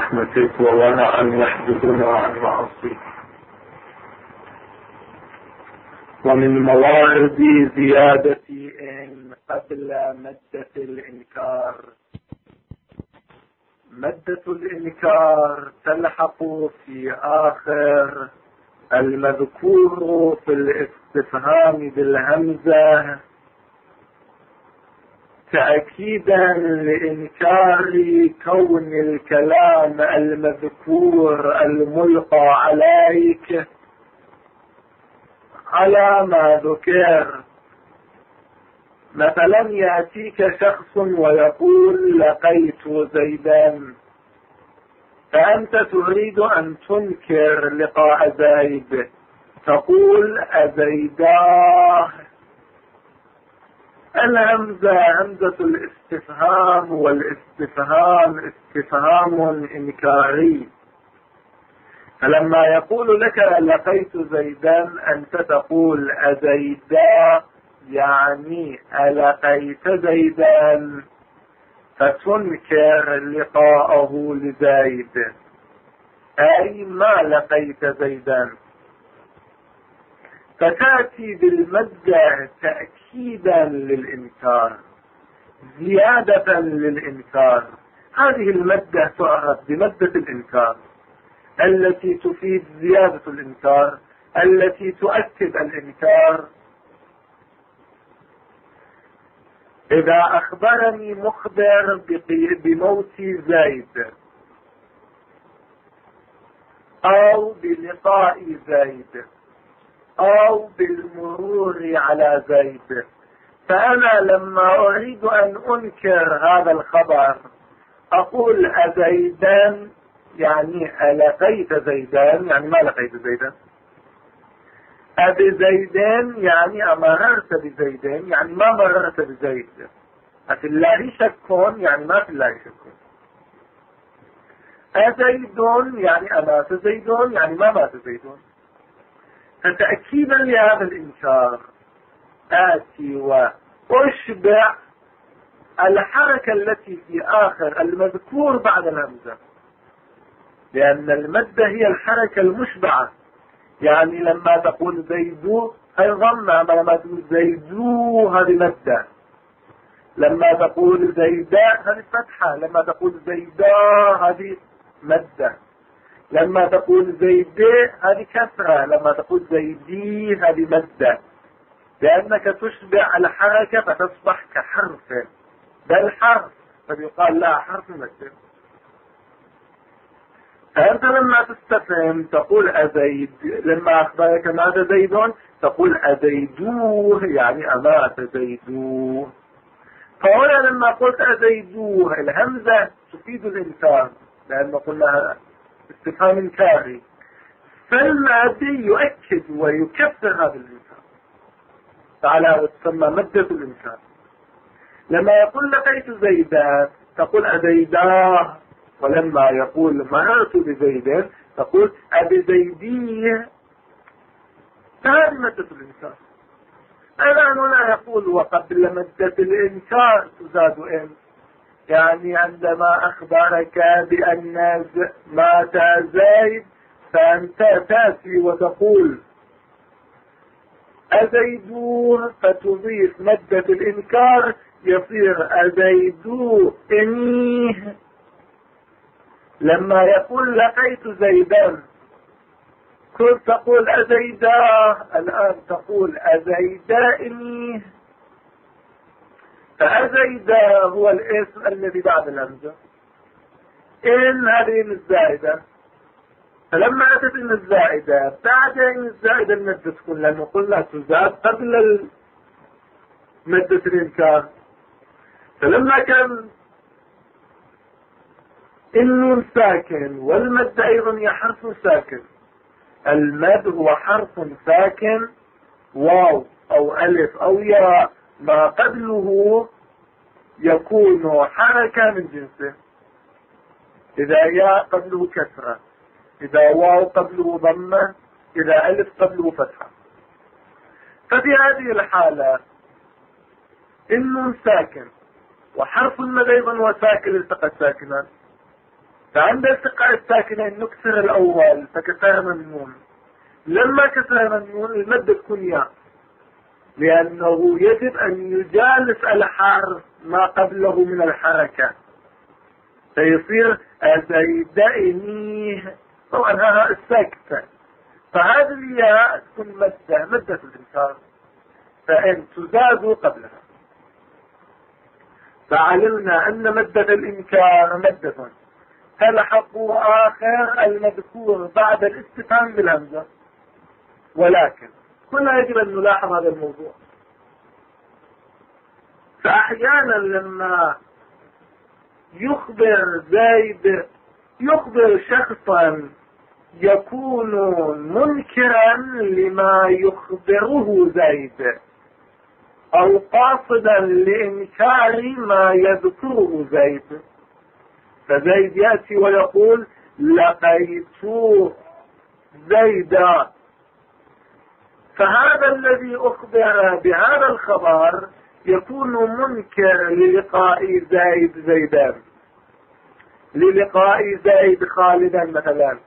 رحمتك وورعا يحجبنا عن معصيك. ومن موارد زيادتي قبل مدة الإنكار، مدة الإنكار تلحق في آخر المذكور في الاستفهام بالهمزة تأكيدا لإنكار كون الكلام المذكور الملقى عليك على ما ذكر. مثلا يأتيك شخص ويقول لقيت زيدا، فأنت تريد أن تنكر لقاء زيد، تقول أزيداه. الهمزة همزة الاستفهام، والاستفهام استفهام إنكاري. فلما يقول لك لقيت زيدا أنت تقول أزيدا، يعني ألقيت زيدا، فتنكر لقاءه لزيد، أي ما لقيت زيدا. فتأتي بالمادة تأكيدا للإنكار، زيادة للإنكار. هذه المادة تعرف بمادة الإنكار التي تفيد زيادة الإنكار، التي تؤكد الإنكار. إذا أخبرني مخبر بموت زيد أو بلقاء زيد أو بالمرور على زيد، فأنا لما أريد أن أنكر هذا الخبر أقول أزيدان، يعني ألقيت زيدان، يعني ما لقيت زيدان. أبي زيدان يعني أمررت بزيدان، يعني ما مررت بزيد. أفي الله شك، يعني ما في الله شك. أزيدون يعني أمات زيدون، يعني ما مات زيدون. فتأكيدا لهذا الإنكار آتي وأشبع الحركة التي في آخر المذكور بعد الهمزة، لأن المادة هي الحركة المشبعة. يعني لما تقول زيدو هي ضمة، لما تقول زيدو هذه مادة، لما تقول زيدا هذه فتحة، لما تقول زيدا هذه مادة، لما تقول زيدي هذه كسرة، لما تقول زيدي هذه مادة، لأنك تشبع الحركة فتصبح كحرف، بل حرف، فيقال لا حرف مادة. فأنت لما تستفهم تقول أزيد، لما أخبرك ماذا زيدون تقول أزيدوه، يعني أمات زيدوه. فهنا لما قلت أزيدوه الهمزة تفيد الإنكار، لأن قلنا استفهام إنكاري، فالمادي يؤكد ويكسر هذا الإنكار، تعالى وتسمى مادة الإنكار. لما يقول لقيت زيدا تقول أزيداه، ولما يقول مررت بزيد تقول أبي زيديه، فهذه مادة الإنكار. الآن هنا يقول وقبل مادة الإنكار تزاد إن، يعني عندما أخبرك بأن مات زيد فأنت تأتي وتقول أزيدوه، فتضيف مادة الإنكار يصير أزيدو إنيه. لما يقول لقيت زيدا كنت تقول أزيداه، الآن تقول أزيدائني. فأزيدا هو الاسم الذي بعد الهمزة، إن هذه الزائدة. فلما أتت إن الزائدة بعد إن الزائدة المادة تكون، لأنه قلنا تزاد قبل مادة الإنكار. فلما كان النون ساكن والمد أيضا هي حرف ساكن، المد هو حرف ساكن، واو أو ألف أو ياء، ما قبله يكون حركة من جنسه. إذا ياء قبله كسرة، إذا واو قبله ضمة، إذا ألف قبله فتحة. ففي هذه الحالة النون ساكن وحرف المد أيضا وساكن التقى ساكنان، فعند التقاء الساكنين نكسر الأول فكسرنا النون. لما كسرنا النون المد تكون ياء، لأنه يجب أن يجالس الحرف ما قبله من الحركة، فيصير أزيدنيه. طبعا هذا السكتة، فهذه الياء تكون مدة الإنكار، فإن تزاد قبلها. فعلمنا أن مدة الإنكار مدة تلحق آخر المذكور بعد الاستفهام بالهمزة. ولكن كنا يجب أن نلاحظ هذا الموضوع. فأحيانا لما يخبر شخصا يكون منكرا لما يخبره زيد، أو قاصدا لإنكار ما يذكره زيد. فزيد يأتي ويقول لقيت زيدا، فهذا الذي أخبر بهذا الخبر يكون منكر للقاء زيد زيدان، للقاء زيد خالدا مثلا.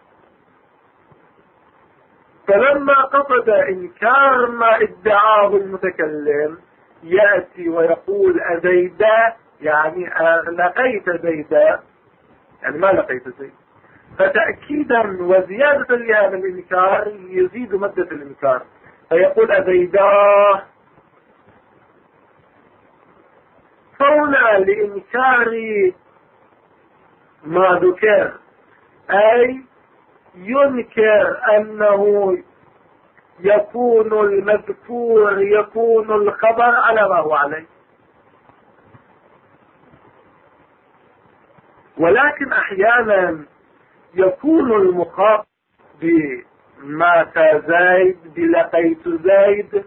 فلما قصد إنكار ما ادعاه المتكلم يأتي ويقول أزيدا، يعني لقيت زيدا، يعني ما لقيت زيد. فتأكيدا وزيادة لهذا الإنكار يزيد مدة الإنكار، فيقول أزيداه. فهنا لإنكار ما ذكر، أي ينكر أنه يكون المذكور يكون الخبر على ما هو عليه. ولكن أحيانا يكون المخاطب بمات زيد بلقيت زيد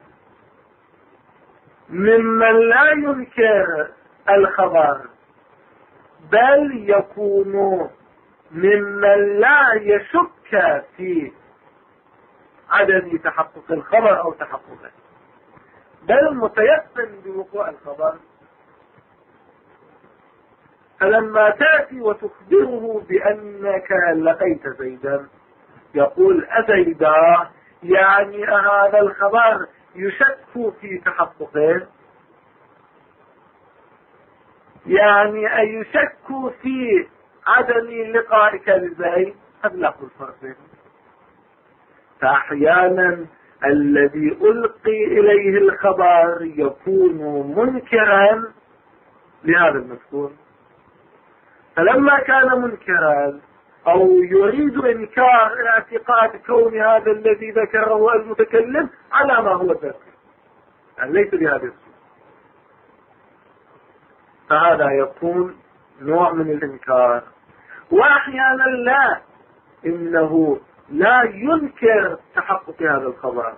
ممن لا ينكر الخبر، بل يكون ممن لا يشك في عدم تحقق الخبر أو تحققه، بل متيقن بوقوع الخبر. فلما تأتي وتخبره بأنك لقيت زيدا يقول أزيدا، يعني هذا الخبر يشك في تحققه، يعني أن يشك في عدم لقائك لزيد. قد لا أقول فرق بينهم. فأحيانا الذي ألقي إليه الخبر يكون منكرا لهذا المذكور، فلما كان منكرا أو يريد إنكار اعتقاد كون هذا الذي ذكره المتكلم على ما هو ذكر، يعني ليس بهذه الصورة، فهذا يكون نوع من الإنكار. وأحيانا لا، إنه لا ينكر تحقق هذا الخبر،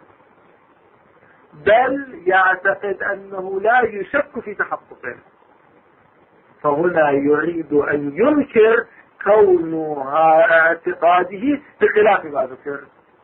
بل يعتقد أنه لا يشك في تحققه، فهنا يريد أن ينكر كونها اعتقاده بخلاف ما ذكر.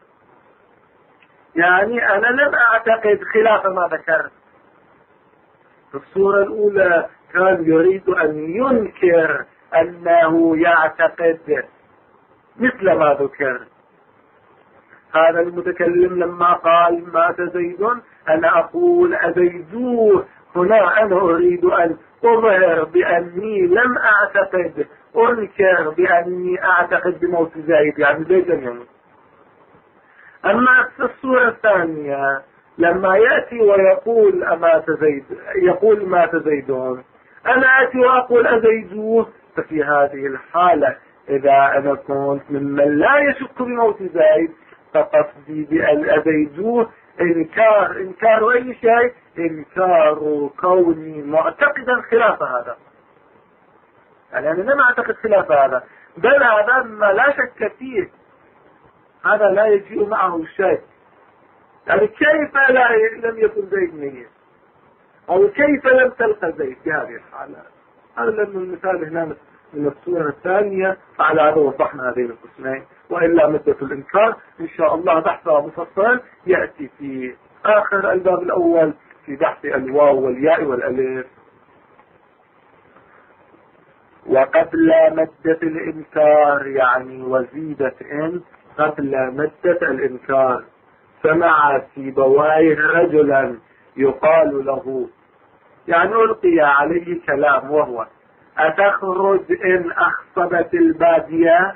يعني أنا لم أعتقد خلاف ما ذكرت. في الصورة الأولى كان يريد أن ينكر أنه يعتقد مثل ما ذكر. هذا المتكلم لما قال مات زيد أنا أقول أزيدوه، هنا أنا أريد أن أظهر بأني لم أعتقد، أنكر بأني أعتقد بموت زيد، يعني زيد لم يموت. أما في الصورة الثانية لما يأتي ويقول أمات زيد، يقول مات زيدون، أنا أتي وأقول أزيدوه، ففي هذه الحالة إذا أنا كنت ممن لا يشك بموت زيد فقصدي بأن أزيدوه إنكار أي شيء، إنكار كوني معتقدا خلاف هذا. يعني أنا لم أعتقد خلاف هذا، بل هذا ما لا شك فيه، هذا لا يجيء معه شيء. يعني كيف لم يكن زيد ميت، أو كيف لم تلقى زيد في هذه الحالة. هذا لأن المثال هنا من الصورة الثانية، فعلى هذا وضحنا هذين القسمين. وإلا مدة الإنكار إن شاء الله بحثها مفصلا يأتي في آخر الباب الأول في بحث الواو والياء والألف. وقبل مدة الإنكار يعني وزيدت إن قبل مدة الإنكار. سمع سيبويه رجلا يقال له يعني ألقي عليه كلام وهو أتخرج إن أخصبت البادية؟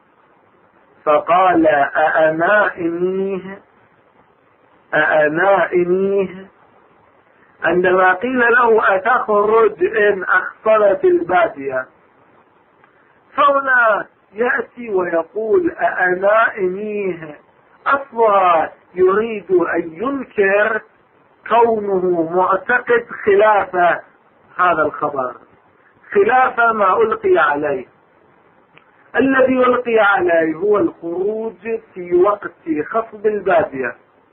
فقال أأنائنيه. عندما قيل له أتخرج إن أخصبت البادية، فهنا يأتي ويقول أأنائنيه، أصلها يريد أن ينكر كونه معتقد خلاف هذا الخبر، خلاف ما ألقي عليه. الذي ألقي عليه هو الخروج في وقت خصب البادية،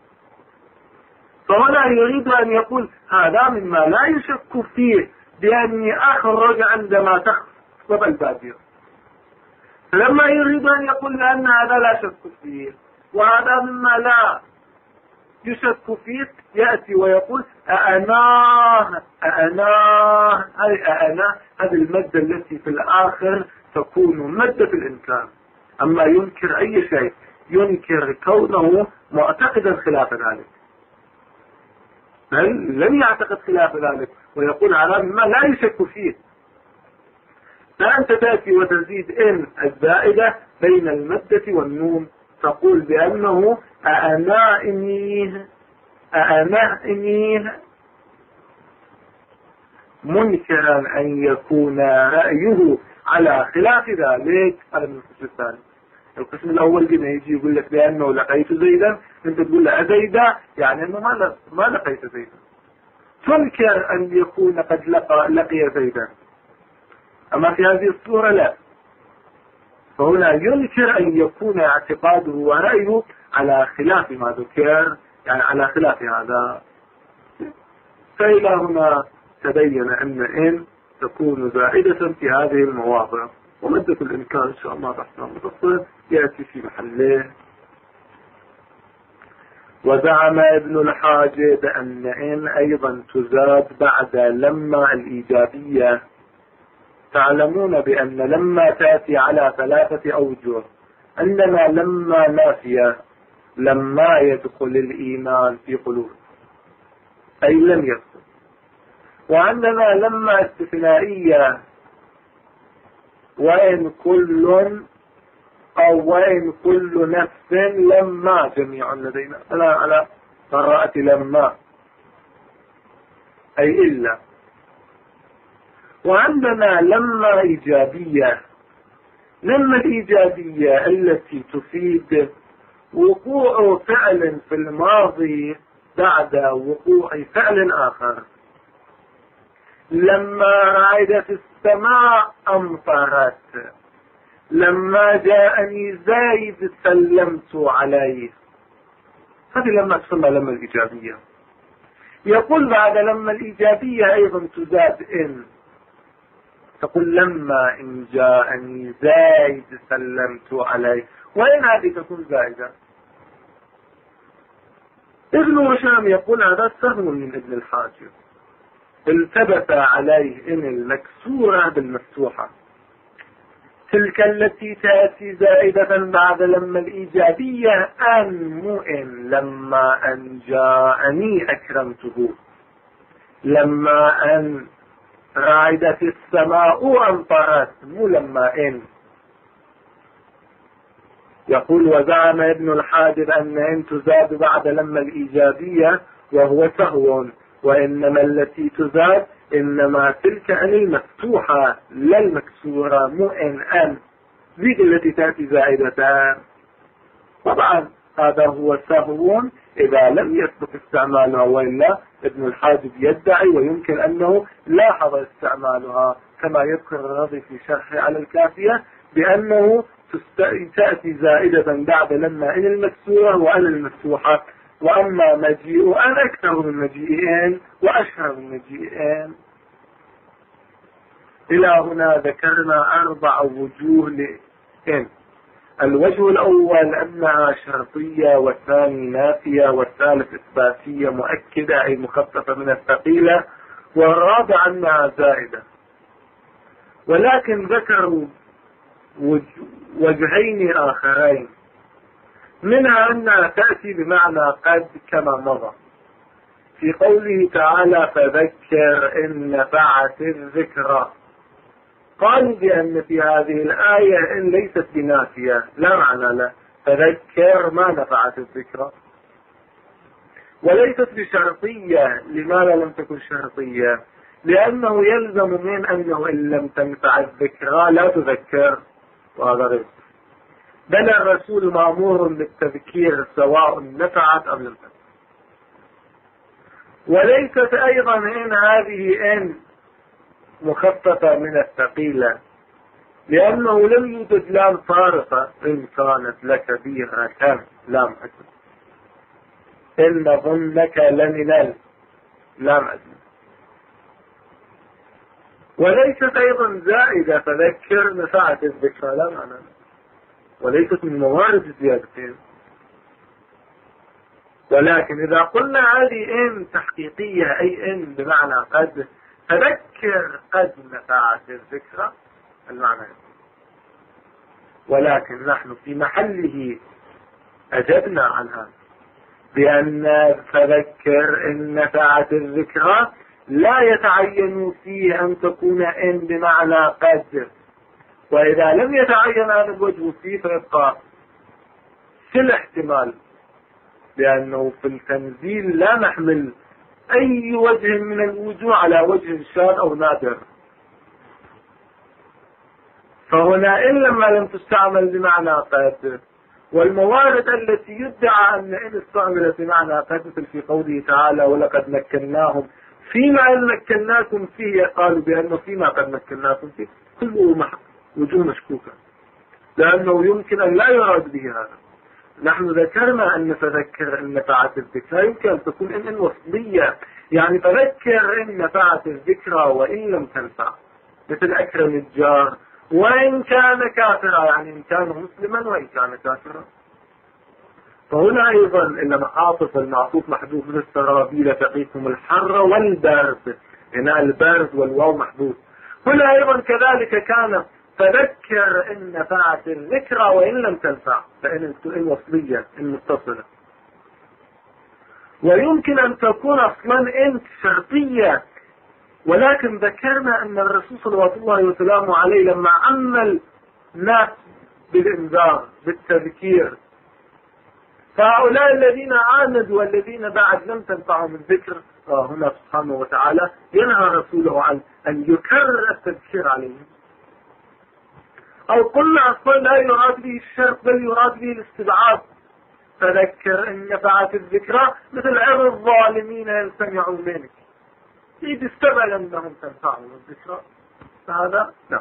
فهنا يريد أن يقول هذا مما لا يشك فيه بأني أخرج عندما تخصب البادية. فلما يريد أن يقول لأن هذا لا شك فيه وهذا مما لا يشك فيه، يأتي ويقول أأناه. هذه المادة التي في الآخر تكون مادة الإنكار. أما ينكر أي شيء، ينكر كونه معتقدا خلاف ذلك، لم يعتقد خلاف ذلك ويقول على ما لا يشك فيه. فأنت تأتي وتزيد إن الزائدة بين المادة والنون، تقول بأنه أأنائنيه منكرا أن يكون رأيه على خلاف ذلك. هذا من القسم الثاني. القسم الأول كده يجي يقول لك بأنه لقيت زيدا، أنت تقول له أزيدا، يعني أنه ما لقيت زيدا. تنكر أن يكون قد لقي زيدا، أما في هذه الصورة لا. فهنا ينكر أن يكون اعتقاده ورأيه على خلاف ما ذكر، يعني على خلاف هذا. فإلى هنا تبين أن إن تكون زائدة في هذه المواضع، ومدة الإنكار إن شاء الله بحثنا مفصل يأتي في محله. وزعم ابن الحاجب أن إن أيضا تزاد بعد لما الإيجابية. تعلمون بأن لما تأتي على 3 أوجه، أننا لما نافية، لما يدخل الإيمان في قلوب أي لم يدخل، وعندنا لما استثنائية، وإن كل نفس لما جميع لدينا، أنا على قراءة لما أي إلا. وعندنا لما إيجابية، لما الإيجابية التي تفيد وقوع فعل في الماضي بعد وقوع فعل آخر. لما رعدت السماء أمطرت، لما جاءني زايد سلمت عليه. هذه لما تسمى لما الإيجابية. يقول بعد لما الإيجابية أيضا تزاد إن، تقول لما إن جاءني زايد سلمت عليه، وإن هذه تكون زائدة. ابن هشام يقول هذا سهو من ابن الحاجب، التبس عليه إن المكسورة بالمفتوحة، تلك التي تأتي زائدة بعد لما الإيجابية أن مؤن، لما أن جاءني أكرمته، لما أن رعدت السماء أمطرت، مو لما إن. يقول وزعم ابن الحاجب أن إن تزاد بعد لما الإيجابية وهو سهو، وإنما التي تزاد إنما تلك أن المفتوحة لا المكسورة، مو أن ذيك التي تأتي زائدتان. طبعا هذا هو سهو إذا لم يسبق استعمالها، وإلا ابن الحاجب يدعي ويمكن أنه لاحظ استعمالها، كما يذكر الرضي في شرحه على الكافية بأنه تأتي زائدة بعد لما إن المكسورة وأن المفتوحة، وأما مجيء أن أكثر من مجيئين وأشهر من مجيئين. إلى هنا ذكرنا 4 وجوه لإن. الوجه الأول أنها شرطية، والثاني نافية، والثالث إثباتية مؤكدة أي مخففة من الثقيلة، والرابع أنها زائدة. ولكن ذكروا وجهين آخرين، منها أنها تأتي بمعنى قد كما مضى في قوله تعالى فذكر إن نفعت الذكرى. قالوا بأن في هذه الآية إن ليست بنافية لا معنى له، فذكر ما نفعت الذكرى، وليست بشرطية. لماذا لم تكن شرطية؟ لأنه يلزم من أنه إن لم تنفع الذكرى لا تذكر، وهذا غير، بل الرسول مأمور بالتذكير سواء نفعت أم لم تنفع. وليست أيضا إن هذه إن مخففة من الثقيلة، لأنه لم يوجد لام صارفة إن كانت لكبيرة لام أجل، إن ظنك لمن لام أجل. وليست أيضا زائدة فذكر نفعت الذكرى لا معنى، وليست من موارد الزيادتين. ولكن إذا قلنا هذه إن تحقيقية أي إن بمعنى قد، فذكر قد نفعت الذكرى المعنى. ولكن نحن في محله أجبنا عن هذا بأن فذكر إن نفعت الذكرى لا يتعين فيه أن تكون إن بمعنى قد، وإذا لم يتعين هذا الوجه فيه فيبقى في الاحتمال، لأنه في التنزيل لا نحمل أي وجه من الوجوه على وجه شاذ أو نادر. فهنا إن لم تستعمل بمعنى قد، والموارد التي يدعى أن إن استعملت بمعنى قد مثل في قوله تعالى ولقد مكناهم فيما إن مكناكم فيه، قالوا بأنه فيما قد مكناكم فيه كله وجوه مشكوكة، لأنه يمكن أن لا يراد به هذا. نحن ذكرنا أن تذكر إن نفعت الذكرى يمكن أن تكون إن وصلية، يعني تذكر إن نفعت الذكرى وإن لم تنفع، مثل أكرم الجار وإن كان كافرا، يعني إن كان مسلما وإن كان كافرا. فهنا أيضا إنما عاطف المعطوف محذوف من السرابيل تقيكم الحر والبرد، هنا البرد والواو محذوف. هنا أيضا كذلك كان فذكر إن نفعت الذكرى وإن لم تنفع، فإن وصلية إن متصلة. ويمكن أن تكون أصلا إن شرطية، ولكن ذكرنا أن الرسول صلى الله عليه وسلم عليه لما عمل الناس بالإنذار بالتذكير، فهؤلاء الذين عاندوا والذين بعد لم تنفعهم الذكر، هنا سبحانه وتعالى ينهى رسوله عن أن يكرر التذكير عليهم. أو قلنا أصلا لا يراد به الشرط بل يراد به الاستبعاد، فذكر إن نفعت الذكرى مثل عظ الظالمين يستمعون منك، إذ استبعد أنهم تنفعهم الذكرى، فهذا لا.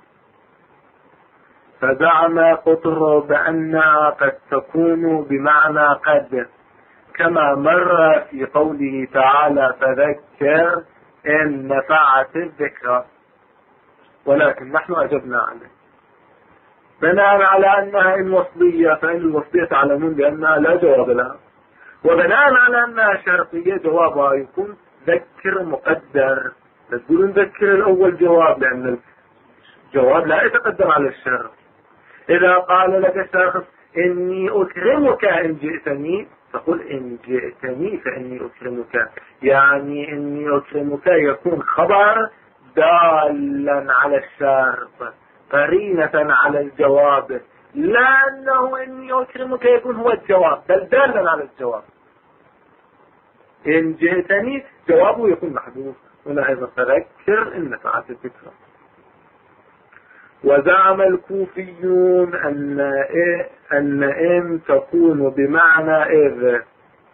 فزعم قطر بأنها قد تكون بمعنى قد، كما مر في قوله تعالى فذكر إن نفعت الذكرى، ولكن نحن أجبنا عليه بناء على أنها إن وصلية، فإن الوصلية تعلمون بأنها لا جواب لها، وبناء على أنها شرطية جوابها يكون ذكر مقدر. تقولون ذكر الأول جواب، لأن الجواب لا يتقدم على الشرط. إذا قال لك شخص إني أكرمك إن جئتني، فقل إن جئتني فإني أكرمك، يعني إني أكرمك يكون خبر دالا على الشرط قرينة على الجواب، لا أنه إني أكرمك يكون هو الجواب بل دالا على الجواب. إن جئتني جوابه يكون محذوف. هنا أيضا فذكر إن نفعت الذكرى. وزعم الكوفيون أن إن تكون بمعنى إذ،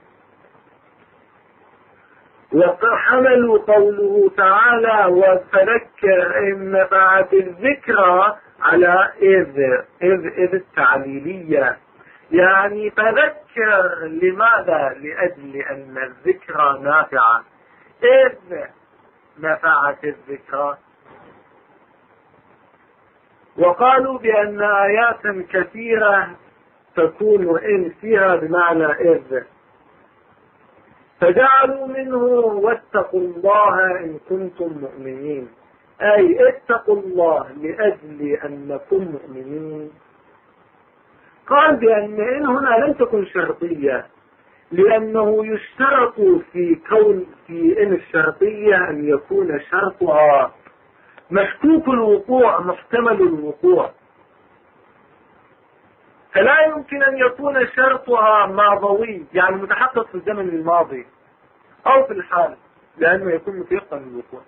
وحملوا قوله تعالى وفذكر إن نفعت الذكرى على إذ التعليلية، يعني فذكر لماذا؟ لأجل أن الذكرى نافعة، إذ نفعت الذكرى. وقالوا بأن آيات كثيرة تكون إن فيها بمعنى إذ، فجعلوا منه واتقوا الله إن كنتم مؤمنين، أي اتقوا الله لأجل أنكم مؤمنين. قال بأن إن هنا لم تكن شرطية، لأنه يشترط في إن الشرطية أن يكون شرطها مشكوك الوقوع محتمل الوقوع، فلا يمكن أن يكون شرطها ماضوي يعني متحقق في الزمن الماضي أو في الحال، لأنه يكون متيقن الوقوع.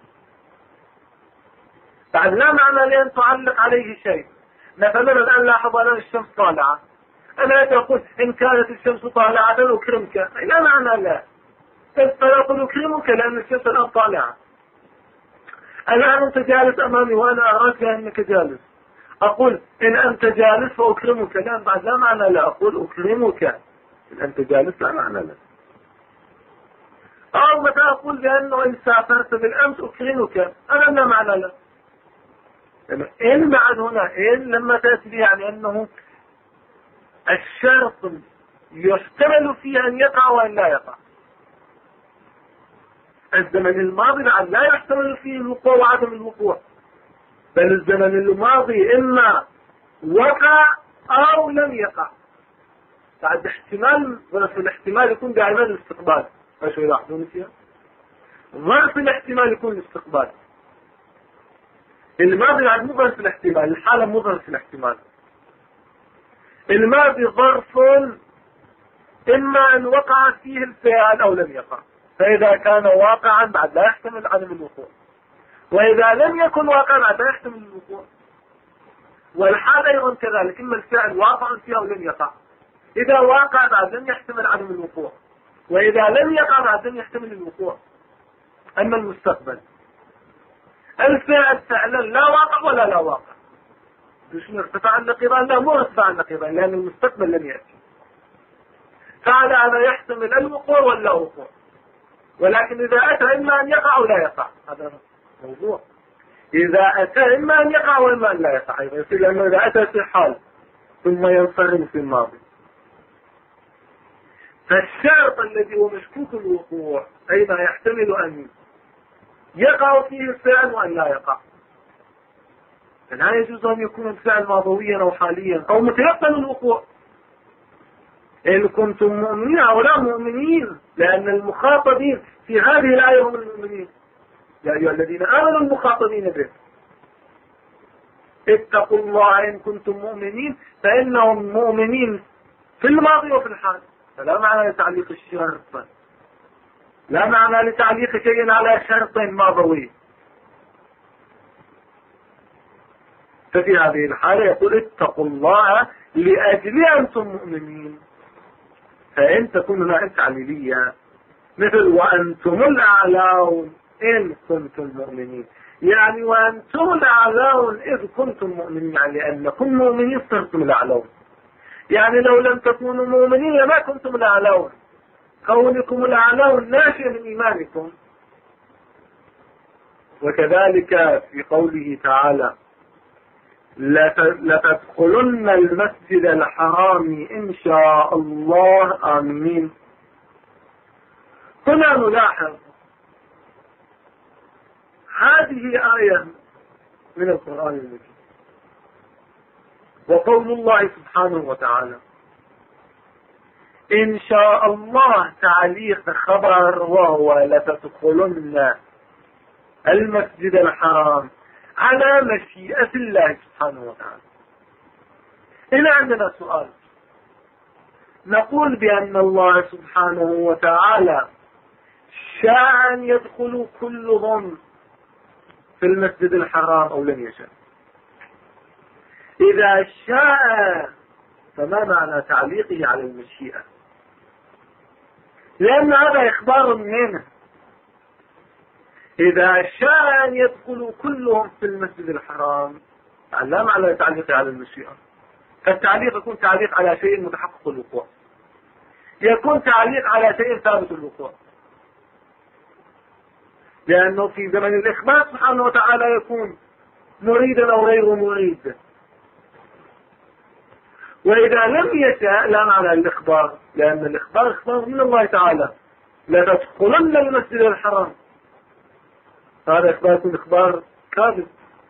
بعد لا معنى لأن تعلق عليه شيء. مثلا الآن لاحظ الآن الشمس طالعة، أنا تقول إن كانت الشمس طالعة أكرمك، لا معنى لا، فلا أقول أكرمك لأن الشمس الآن طالعة. الآن أنت جالس أمامي وأنا أراك أنك جالس، أقول إن أنت جالس فأكرمك، لا بعد لا معنى لا أقول أكرمك إن أنت جالس، لا معنى لا. أو متى أقول بأنه إن سافرت بالأمس أكرمك، أنا لا معنى لا. إن بعد هنا إن لما تأتي يعني أنه الشرط يحتمل فيه أن يقع وأن لا يقع. الزمن الماضي بعد لا يحتمل فيه الوقوع وعدم الوقوع، بل الزمن الماضي إما وقع أو لم يقع. بعد احتمال، ظرف الاحتمال يكون دائما الاستقبال، ايش يلاحظون فيها؟ ظرف الاحتمال يكون الاستقبال. الماضي بعد مو ظرف الاحتمال، الحالة مو ظرف الاحتمال. الماضي ظرف إما أن وقع فيه الفعل أو لم يقع، فإذا كان واقعا بعد لا يحتمل عدم الوقوع، وإذا لم يكن واقعا بعد لا يحتمل الوقوع. والحال أيضا كذلك، إما الفعل واقع فيه أو لم يقع، إذا واقع بعد لم يحتمل عدم الوقوع، وإذا لم يقع بعد لم يحتمل الوقوع. أما المستقبل الفعل فعلا لا واقع ولا لا واقع، مش ارتفع النقيضان، لا مو ارتفع النقيضان، لأن المستقبل لم يأتي، فعلى هذا يحتمل الوقوع ولا وقوع. ولكن إذا أتى إما أن يقع ولا يقع، هذا موضوع. إذا أتى إما أن يقع وإما أن لا يقع، يصير لأنه إذا أتى في حال ثم ينصرم في الماضي. فالشرط الذي هو مشكوك الوقوع أي ما يحتمل أن يقع فيه الفعل وأن لا يقع، فلا يجوز أن يكون الفعل ماضويا أو حاليا أو متيقن الوقوع. إن كنتم مؤمنين أو لا مؤمنين، لأن المخاطبين في هذه الآية هم المؤمنين، يا أيها الذين آمنوا المخاطبين به. اتقوا الله إن كنتم مؤمنين، فإنهم مؤمنين في الماضي وفي الحال، فلا معنى لتعليق الشرط، لا معنى لتعليق شيء على شرط ماضوي. ففي هذه الحالة يقول اتقوا الله لأجل أنتم مؤمنين، فإن تكون هنا تعليلية مثل وأنتم الأعلون إن كنتم مؤمنين، يعني وأنتم الأعلون إذ كنتم مؤمنين، يعني لأنكم مؤمنين صرتم الأعلون، يعني لو لم تكونوا مؤمنين لما كنتم الأعلون، كونكم الأعلون ناشئ من إيمانكم. وكذلك في قوله تعالى لتدخلن المسجد الحرام إن شاء الله آمنين. هنا نلاحظ هذه آية من القرآن المجيد، وقول الله سبحانه وتعالى إن شاء الله تعليق خبر، وهو لتدخلن المسجد الحرام على مشيئة الله سبحانه وتعالى. هنا عندنا سؤال، نقول بأن الله سبحانه وتعالى شاء أن يدخلوا كلهم في المسجد الحرام أو لم يشاء؟ إذا شاء فما معنى تعليقه على المشيئة؟ لأن هذا إخبار منه. إذا شاء أن يدخلوا كلهم في المسجد الحرام لا معنى تعليقه على المشيئة. فالتعليق يكون تعليق على شيء متحقق الوقوع، يكون تعليق على شيء ثابت الوقوع، لأنه في زمن الإخبار سبحانه وتعالى يكون مريدا أو غير مريد. وإذا لم يشاء لا معنى الإخبار، لأن الإخبار إخبار من الله تعالى لتدخلن المسجد الحرام، هذا إخبار يكون إخبار كاذب.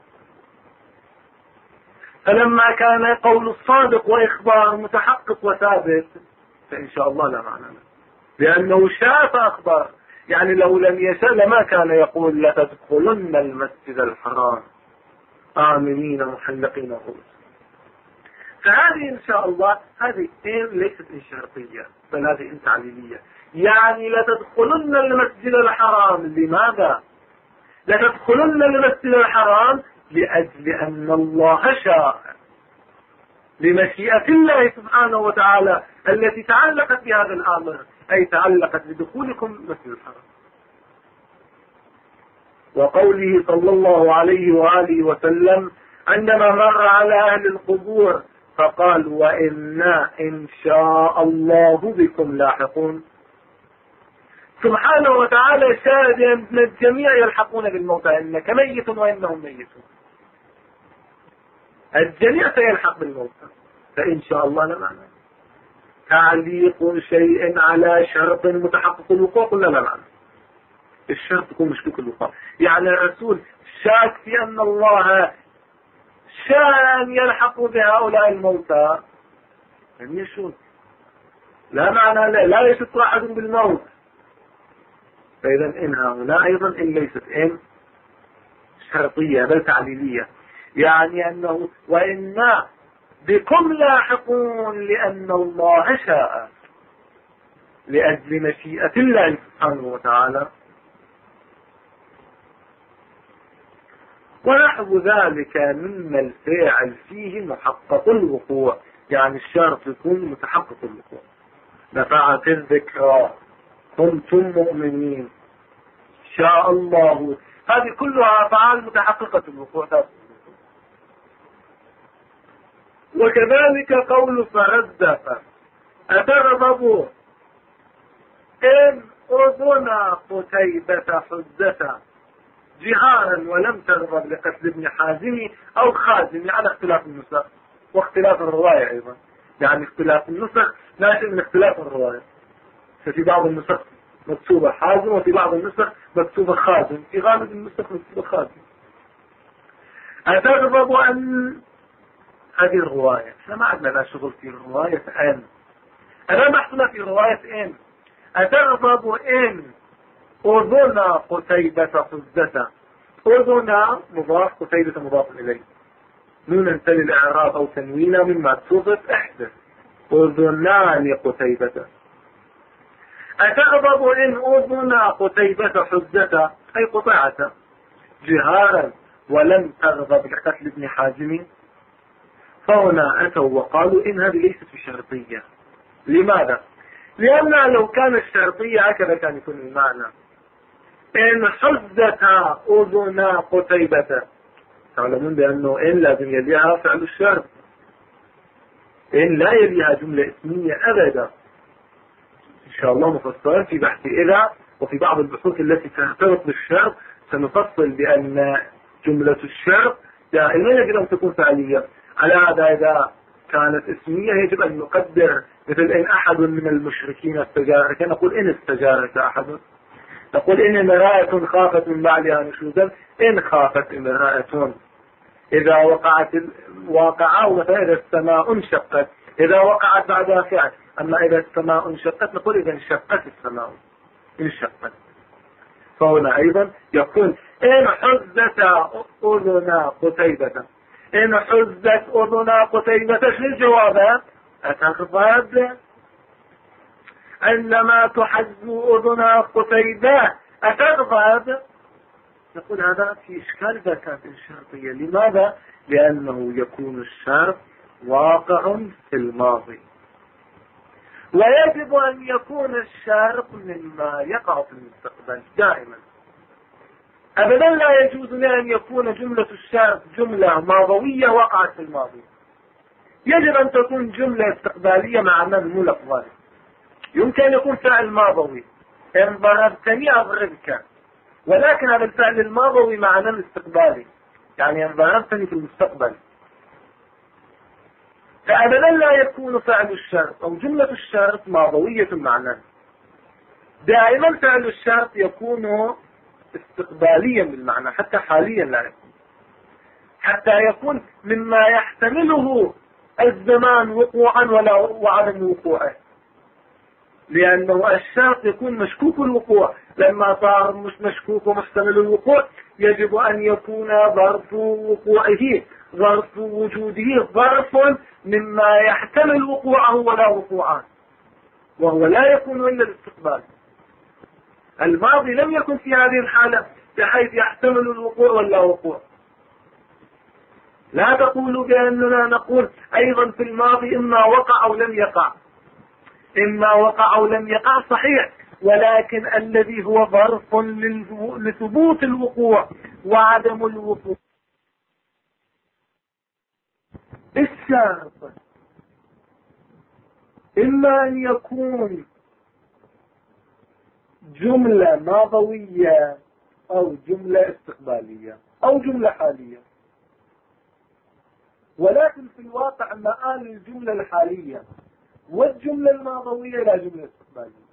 فلما كان قول الصادق وإخبار متحقق وثابت فإن شاء الله لا معنى له، لأنه شاء فأخبر. يعني لو لم يشاء لما كان يقول لتدخلن المسجد الحرام آمنين محلقين رؤوسكم. فهذه إن شاء الله هذه ليست إن شرطية بل هذه إن تعليلية. يعني لتدخلن المسجد الحرام، لماذا؟ لتدخلن المسجد الحرام لأجل أن الله شاء، لمشيئة الله سبحانه وتعالى التي تعلقت بهذا الأمر، أي تعلقت بدخولكم المسجد الحرام. وقوله صلى الله عليه وآله وسلم عندما مر على أهل القبور فقال وإنا إن شاء الله بكم لاحقون. سبحانه وتعالى شاهد أن الجميع يلحقون بالموتى، إنك ميت وإنهم ميتون، الجميع سيلحق بالموتى. فإن شاء الله لا معنى. تعليق شيء على شرط متحقق الوقوع قلنا لا معنى. الشرط يكون مشكوك الوقوع. يعني الرسول شاك في أن الله شاء أن يلحق بهؤلاء الموتى لم يشون، لا معنى لا يشك أحد بالموت. فإذا إن هؤلاء أيضا إن ليست إن شرطية بل تعليلية. يعني أنه وإنا بكم لاحقون لأن الله شاء، لأجل مشيئة الله سبحانه وتعالى. ونحو ذلك مما الفاعل فيه محقق الوقوع، يعني الشرط يكون متحقق الوقوع. نفعت الذكرى، كنتم مؤمنين، شاء الله، هذه كلها أفعال متحققة الوقوع. وكذلك قول فردف أترغب إن أذن قتيبة حدث جهارا ولم ترغب لقتل ابن حازم أو خازم، على اختلاف النسخ واختلاف الرواية أيضا. يعني اختلاف النسخ ناشئ من اختلاف الرواية، ففي بعض النسخ مكتوبة حازم وفي بعض النسخ مكتوبة خازم، في غالب النسخ مكتوبة خازم. أترغب أن هذه الرواية احنا ما عندنا شغل في رواية ان، انا بحثنا في رواية ان. أترغب إن أذن قتيبة حدث، أذن مضاف قتيبة مضاف إليه، نونا تلي الإعراب أو تنوينا مما تصف احدث، أذنان قتيبة. أترغب إن أذن قتيبة حدث أي قطعة جهارا ولم ترغب لقتل ابن حازم. فهنا أتوا وقالوا إن هذه ليست بشرطية. لماذا؟ لأن لو كانت الشرطية هكذا كان يكون المعنى إن حدث أذن قتيبة. تعلمون بأنه إن لازم يليها فعل الشرط، إن لا يليها جملة اسمية أبدا. إن شاء الله مفصلا في بحث إذا وفي بعض البحوث التي ترتبط بالشرط سنفصل بأن جملة الشرط دائما يجب أن تكون فعلية. على هذا إذا كانت اسمية يجب أن نقدر مثل إن أحد من المشركين استجارك، نقول إن استجارك أحد، نقول إن امرأة خافت من بعدها نشوزا، إن خافت امرأة. إذا وقعت الواقعة مثلا إذا السماء انشقت، إذا وقعت بعدها فعل. أما إذا السماء انشقت نقول إذا انشقت السماء انشقت. فهنا أيضا يكون إن حزت أذن قتيبة، إن حزت أذن قتيبة. شو الجواب؟ أتغضب عندما تحز أذن قتيبة أتغضب؟ نقول هذا في إشكال إذا كانت الشرطية. لماذا؟ لأنه يكون الشرط واقع في الماضي، ويجب أن يكون الشرط مما يقع في المستقبل دائما. أبدا لا يجوز لأن يكون جملة الشرط جملة ماضوية وقعت في الماضي. يجب أن تكون جملة استقبالية معنى مو لفظي. يمكن أن يكون فعل ماضوي إن ضربتني أضربك، ولكن هذا الفعل الماضوي معنى الاستقبالي، يعني إن ضربتني في المستقبل. فأبدا لا يكون فعل الشرط أو جملة الشرط ماضوية معنى. دائما فعل الشرط يكون استقباليا بالمعنى، حتى حاليا لا يكون. حتى يكون مما يحتمله الزمان وقوعا وعدم وقوعه، لأنه الشرط يكون مشكوك الوقوع. لما صار مش مشكوك ومحتمل الوقوع يجب أن يكون ظرف وقوعه، ظرف وجوده، ظرف مما يحتمل وقوعه ولا وقوعان، وهو لا يكون إلا الاستقبال. الماضي لم يكن في هذه الحالة بحيث يحتمل الوقوع ولا وقوع. لا تقولوا بأننا نقول أيضا في الماضي إما وقع أو لم يقع. إما وقع أو لم يقع صحيح، ولكن الذي هو ظرف لثبوت الوقوع وعدم الوقوع. الشرط إما أن يكون جملة ماضوية أو جملة استقبالية أو جملة حالية، ولكن في الواقع مآل الجملة الحالية والجملة الماضوية لا جملة استقبالية.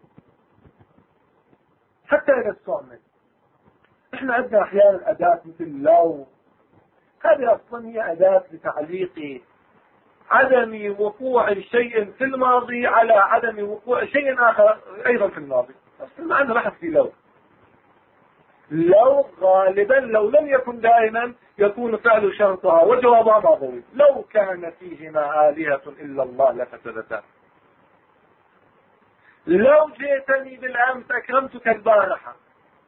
حتى إذا الصعمل احنا عندنا احيانا اداة مثل لو، هذه اصلا هي اداة لتعليق عدم وقوع شيء في الماضي على عدم وقوع شيء اخر ايضا في الماضي. اصلا عندنا بحث في لو غالبا لو لم يكن دائما يكون فعل شرطها وجوابها ماضوي. لو كان فيهما آلهة الا الله لفسدتا. لو جئتني بالامس اكرمتك البارحة.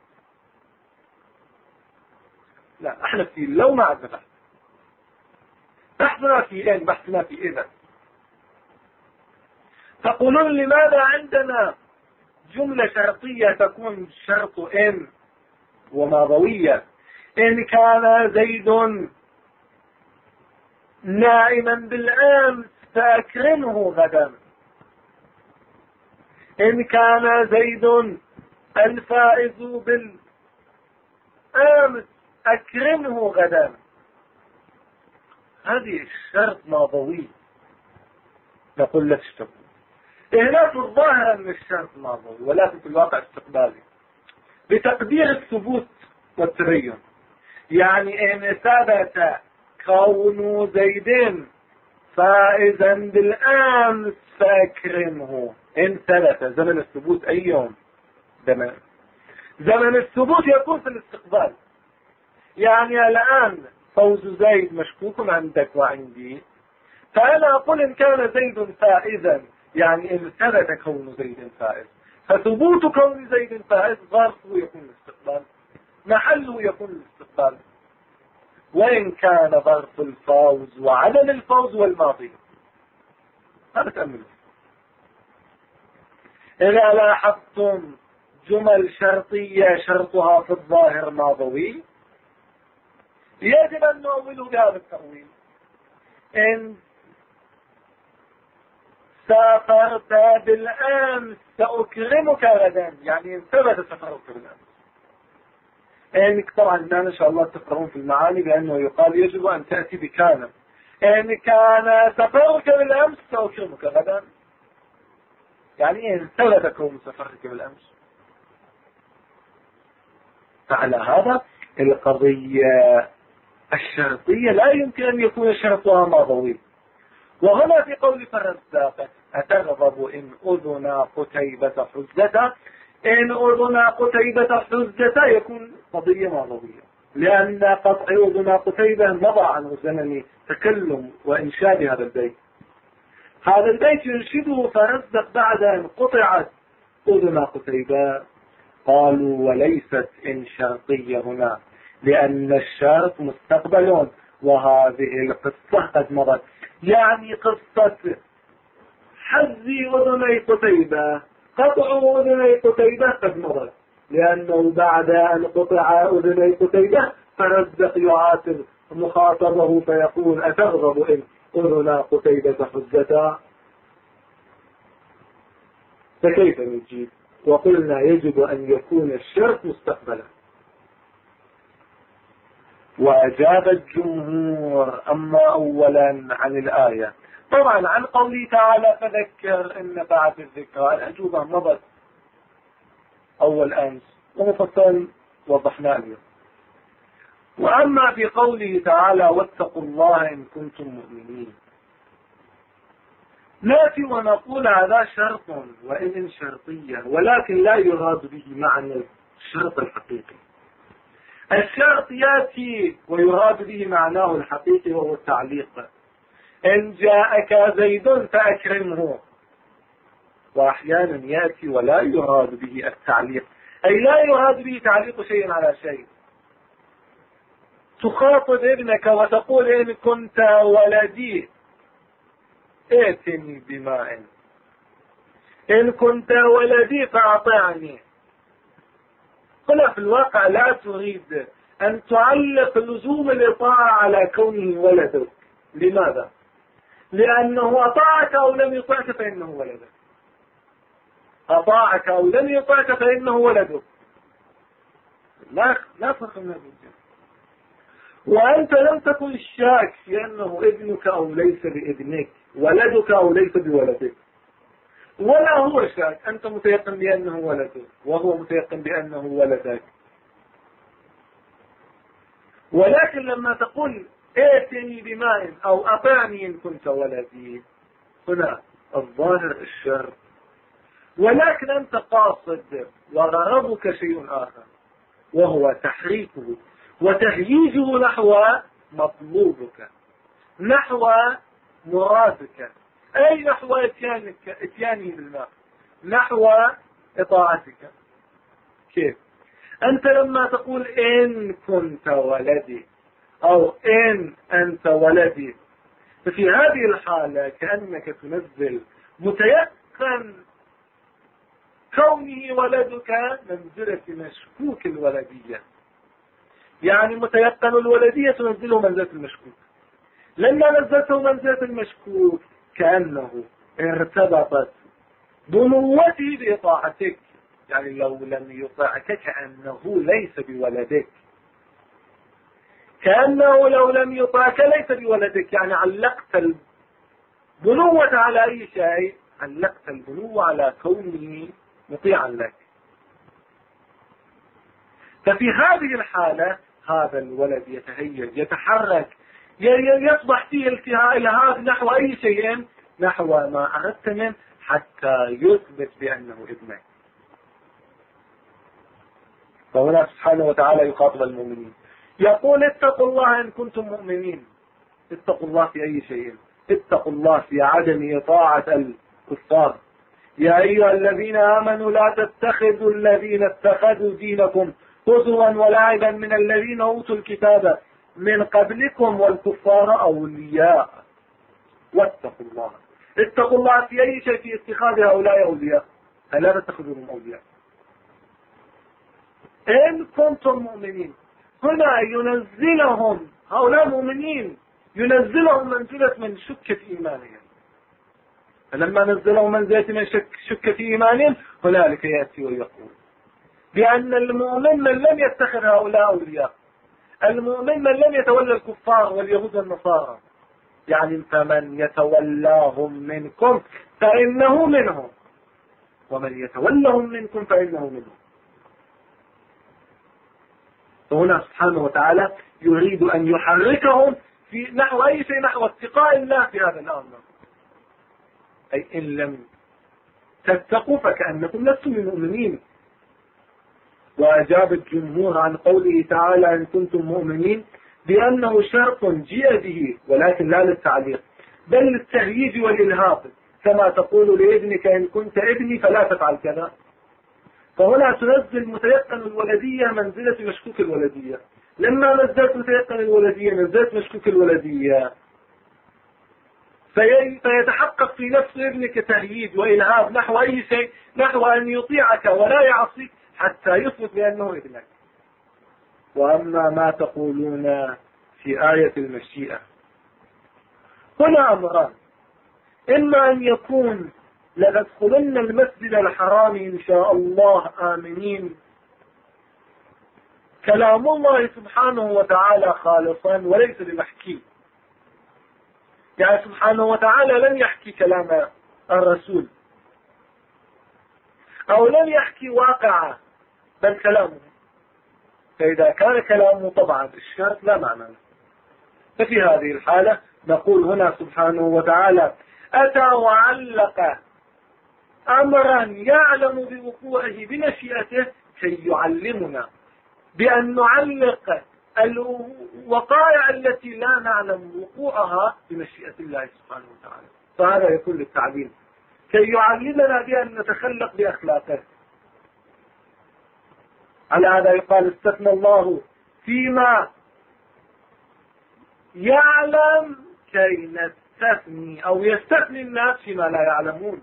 لا احنا في لو ما عندنا بحث. بحثنا في اين؟ بحثنا في اذا. تقولون لماذا عندنا جملة شرطية تكون شرط ان وماضوية؟ ان كان زيد نائما بالامس فاكرمه غدا. ان كان زيد الفائز بالامس اكرمه غدا. هذه الشرط ماضوي. نقول لك اشتغل. هنا في الظاهر ان الشرط ماضوي ولكن في الواقع استقبالي بتقدير الثبوت والتبين. يعني ان ثبت كون زيد فائزا بالامس فاكرمه. ان ثبت زمن الثبوت اي يوم؟ زمن الثبوت يكون في الاستقبال. يعني الان فوز زيد مشكوك عندك وعندي، فأنا أقول إن كان زيد فائزا يعني إن ثبت كون زيد فائز، فثبوت كون زيد فائز ظرفه يكون الاستقبال، محله يكون الاستقبال. وإن كان ظرف الفوز وعدم الفوز والماضي. هذا تأمل. إذا لاحظتم جمل شرطية شرطها في الظاهر ماضوي يجب أن نؤوله بهذا التأويل. إن سافرت بالأمس سأكرمك غدا، يعني إن ثبت سفرك بالأمس. إنك طبعا إن شاء الله تقرؤون في المعاني بأنه يقال يجب أن تأتي بكان. إن كان سفرك بالأمس سأكرمك غدا، يعني إن ثبت كون سفرك بالأمس. فعلى هذا القضية الشرطية لا يمكن أن يكون شرطها ماضوي. وهنا في قول فرزدق أتغضب إن أذن قتيبة حزة، إن أذن قتيبة حزة يكون قضية ماضوية، لأن قطع أذن قتيبة مضى عن زمن تكلم وإنشاد هذا البيت. هذا البيت ينشده فرزدق بعد أن قطعت أذن قتيبة. قالوا وليست إن شرطية هنا، لأن الشرط مستقبل وهذه القصة قد مضت. يعني قصة حز أذني قتيبة، قطع أذني قتيبة قد مضت، لأنه بعد أن قطع أذني قتيبة فرزدق يعاتب مخاطبه فيقول أتغضب إن أذن قتيبة حزتا؟ فكيف نجيب؟ وقلنا يجب أن يكون الشرط مستقبلا. وأجاب الجمهور أما أولا عن الآية، طبعا عن قوله تعالى فذكر إن بعد الذكرى، الأجوبة مضت أول أمس ومفصل وضحنا اليوم. وأما في قوله تعالى واتقوا الله إن كنتم مؤمنين، نأتي ونقول هذا شرط وإن شرطية، ولكن لا يراد به معنى الشرط الحقيقي. الشرط يأتي ويراد به معناه الحقيقي وهو التعليق. إن جاءك زيد فأكرمه. وأحيانا يأتي ولا يراد به التعليق، أي لا يراد به تعليق شيء على شيء. تخاطب ابنك وتقول إن كنت ولدي ائتني بماء، إن كنت ولدي فأطعني. هنا في الواقع لا تريد أن تعلق لزوم الإطاعة على كونه ولدك. لماذا؟ لأنه أطاعك أو لم يطعك فإنه ولدك. أطاعك أو لم يطعك فإنه ولدك، لا فرق من هذا. وأنت لم تكن شاك في أنه ابنك أو ليس بابنك، ولدك أو ليس بولدك، ولا هو شاك، أنت متيقن بأنه ولدك وهو متيقن بأنه ولدك. ولكن لما تقول ائتني بماء أو أطعني إن كنت ولدي، هنا الظاهر الشر، ولكن أنت قاصد وغرضك شيء آخر، وهو تحريكه وتهييجه نحو مطلوبك، نحو مرادك، أي نحو اتيانه بالماء، نحو إطاعتك. كيف؟ أنت لما تقول إن كنت ولدي أو إن أنت ولدي، ففي هذه الحالة كأنك تنزل متيقن كونه ولدك منزلة مشكوك الولدية. يعني متيقن الولدية تنزله منزلة المشكوك. لما نزلته منزلة المشكوك كأنه ارتبطت بنوته بإطاعتك، يعني لو لم يطعك كأنه ليس بولدك، كأنه لو لم يطعك ليس بولدك. يعني علقت البنوة على أي شيء؟ علقت البنوة على كونه مطيعا لك. ففي هذه الحالة هذا الولد يتهيج، يتحرك، يصبح فيه الهاب نحو أي شيء، نحو ما أردت منه، حتى يثبت بأنه ابنك. فهنا سبحانه وتعالى يخاطب المؤمنين، يقول اتقوا الله إن كنتم مؤمنين. اتقوا الله في أي شيء؟ اتقوا الله في عدم إطاعة الكفار. يا أيها الذين آمنوا لا تتخذوا الذين اتخذوا دينكم هزوا ولعبا من الذين أوتوا الكتاب من قبلكم والكفار أولياء واتقوا الله. اتقوا الله في أي شيء؟ في اتخاذ هؤلاء أولياء، فلا تتخذوهم أولياء. إن كنتم مؤمنين، هنا ينزلهم هؤلاء مؤمنين، ينزلهم منزلة من شك في إيمانهم. فلما نزلهم منزلة من شك في إيمانهم، هنالك يأتي ويقول بأن المؤمن من لم يتخذ هؤلاء أولياء، المؤمن من لم يتولى الكفار واليهود والنصارى، يعني فمن يتولاهم منكم فإنه منهم، ومن يتولهم منكم فإنه منهم. فهنا سبحانه وتعالى يريد أن يحركهم في نحو أي شيء، نحو اتقاء الله في هذا الأمر. أي إن لم تتقوا فكأنكم لستم المؤمنين. وأجاب الجمهور عن قوله تعالى إن كنتم مؤمنين بأنه شرط جيء به، ولكن لا للتعليق بل للتهييج والإلهاب، كما تقول لابنك إن كنت ابني فلا تفعل كذا. فهنا تنزل متيقن الولدية منزلة مشكوك الولدية. لما نزلت متيقن الولدية نزلت مشكوك الولدية، فيتحقق في نفس ابنك تهييج وإلهاب نحو أي شيء، نحو أن يطيعك ولا يعصيك حتى يثبت بأنه ابنك. وأما ما تقولون في آية المشيئة، هنا أمران: إما أن يكون لندخلن المسجد الحرام إن شاء الله آمنين، كلام الله سبحانه وتعالى خالصا وليس بمحكي. يعني سبحانه وتعالى لم يحكي كلام الرسول أو لم يحكي واقعه، بل كلامه. فإذا كان كلامه طبعا الشرط لا معنى له. ففي هذه الحالة نقول هنا سبحانه وتعالى أتى وعلق أمرا يعلم بوقوعه بمشيئته كي يعلمنا بأن نعلق الوقائع التي لا نعلم وقوعها بمشيئة الله سبحانه وتعالى. فهذا يكون للتعليم كي يعلمنا بأن نتخلق بأخلاقه. على هذا يقال استثنى الله فيما يعلم كي نستثني أو يستثني الناس فيما لا يعلمون.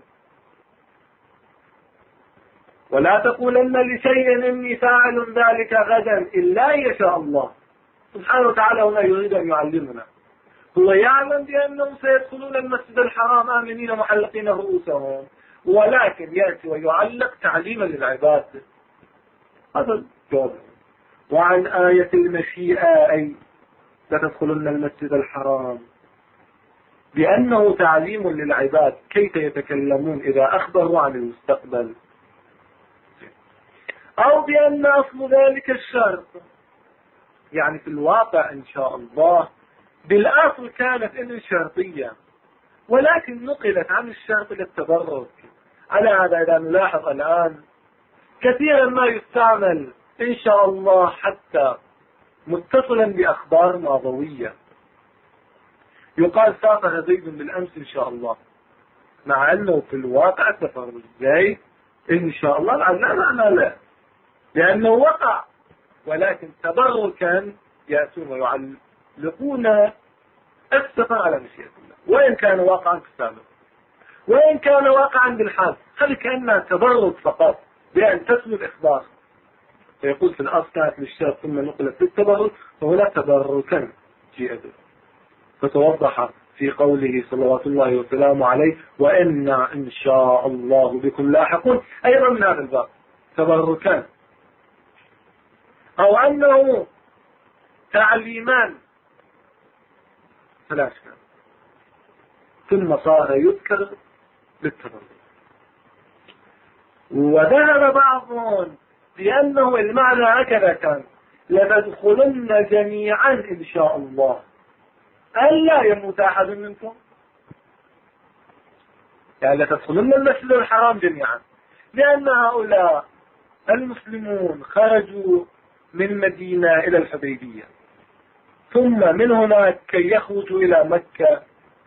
ولا تقولن لشيء إني فاعل ذلك غدا إلا يشاء الله. سبحانه وتعالى هنا يريد أن يعلمنا. هو يعلم بأنهم سيدخلون المسجد الحرام آمنين محلقين رؤوسهم، ولكن يأتي ويعلق تعليما للعباد. هذا الجواب. وعن آية المشيئة أي لتدخلن المسجد الحرام بأنه تعليم للعباد كيف يتكلمون إذا أخبروا عن المستقبل، أو بأن أصل ذلك الشرط يعني في الواقع إن شاء الله بالأصل كانت إن شرطية، ولكن نقلت عن الشرط للتبرك. على هذا إذا نلاحظ الآن كثيرا ما يستعمل إن شاء الله حتى متصلا بأخبار ماضوية. يقال سافر زيد بالأمس إن شاء الله، مع أنه في الواقع سفر زيد إن شاء الله لا معنى له لأنه وقع، ولكن تبركا يأتون ويعلقون السفر على مشيئة الله وإن كان واقعا في السابق، وإن كان واقعا بالحال، خلي كأنها تبرك فقط بأن تسمى الإخبار. فيقول في الأصل كانت للشرط ثم نقلت للتبرك، فهنا تبركا جاء فتوضح في قوله صلوات الله وسلامه عليه وإنا إن شاء الله بكم لاحقون أيضا من هذا الباب تبركا، أو أنه تعليمان فلا أشكال ثم صار يذكر بالتبرك. وذهب بعضهم بأنه المعنى هكذا كان لتدخلن جميعا إن شاء الله أن لا يموت أحد منكم، يعني لتدخلن المسجد الحرام جميعا، لأن هؤلاء المسلمون خرجوا من مدينة إلى الحديبية ثم من هناك كي يخرجوا إلى مكة،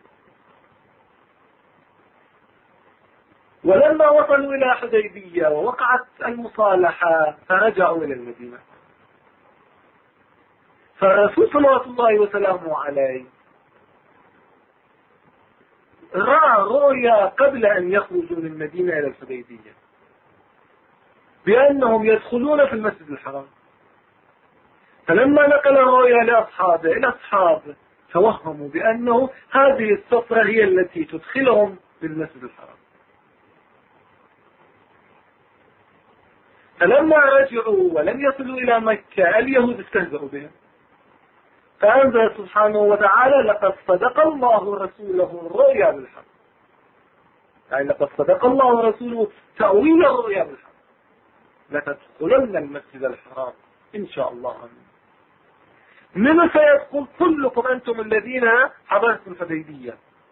ولما وصلوا إلى حديبية ووقعت المصالحة فرجعوا إلى المدينة. فالرسول صلى الله وسلامه عليه رأى رؤيا قبل أن يخرجوا من المدينة إلى الحديبية بأنهم يدخلون في المسجد الحرام، فلما نقل الرؤيا لأصحابه الأصحاب توهموا بأنه هذه السفرة هي التي تدخلهم في المسجد الحرام. فلما رجعوا ولم يصلوا إلى مكة اليهود استهزأوا بهم، فأنزل سبحانه وتعالى لقد صدق الله رسوله الرؤيا بالحق، يعني لقد صدق الله رسوله تأويل الرؤيا بالحق لتدخلن المسجد الحرام إن شاء الله آمين. من سيدخل كلكم أنتم الذين حضرتم الحديبية،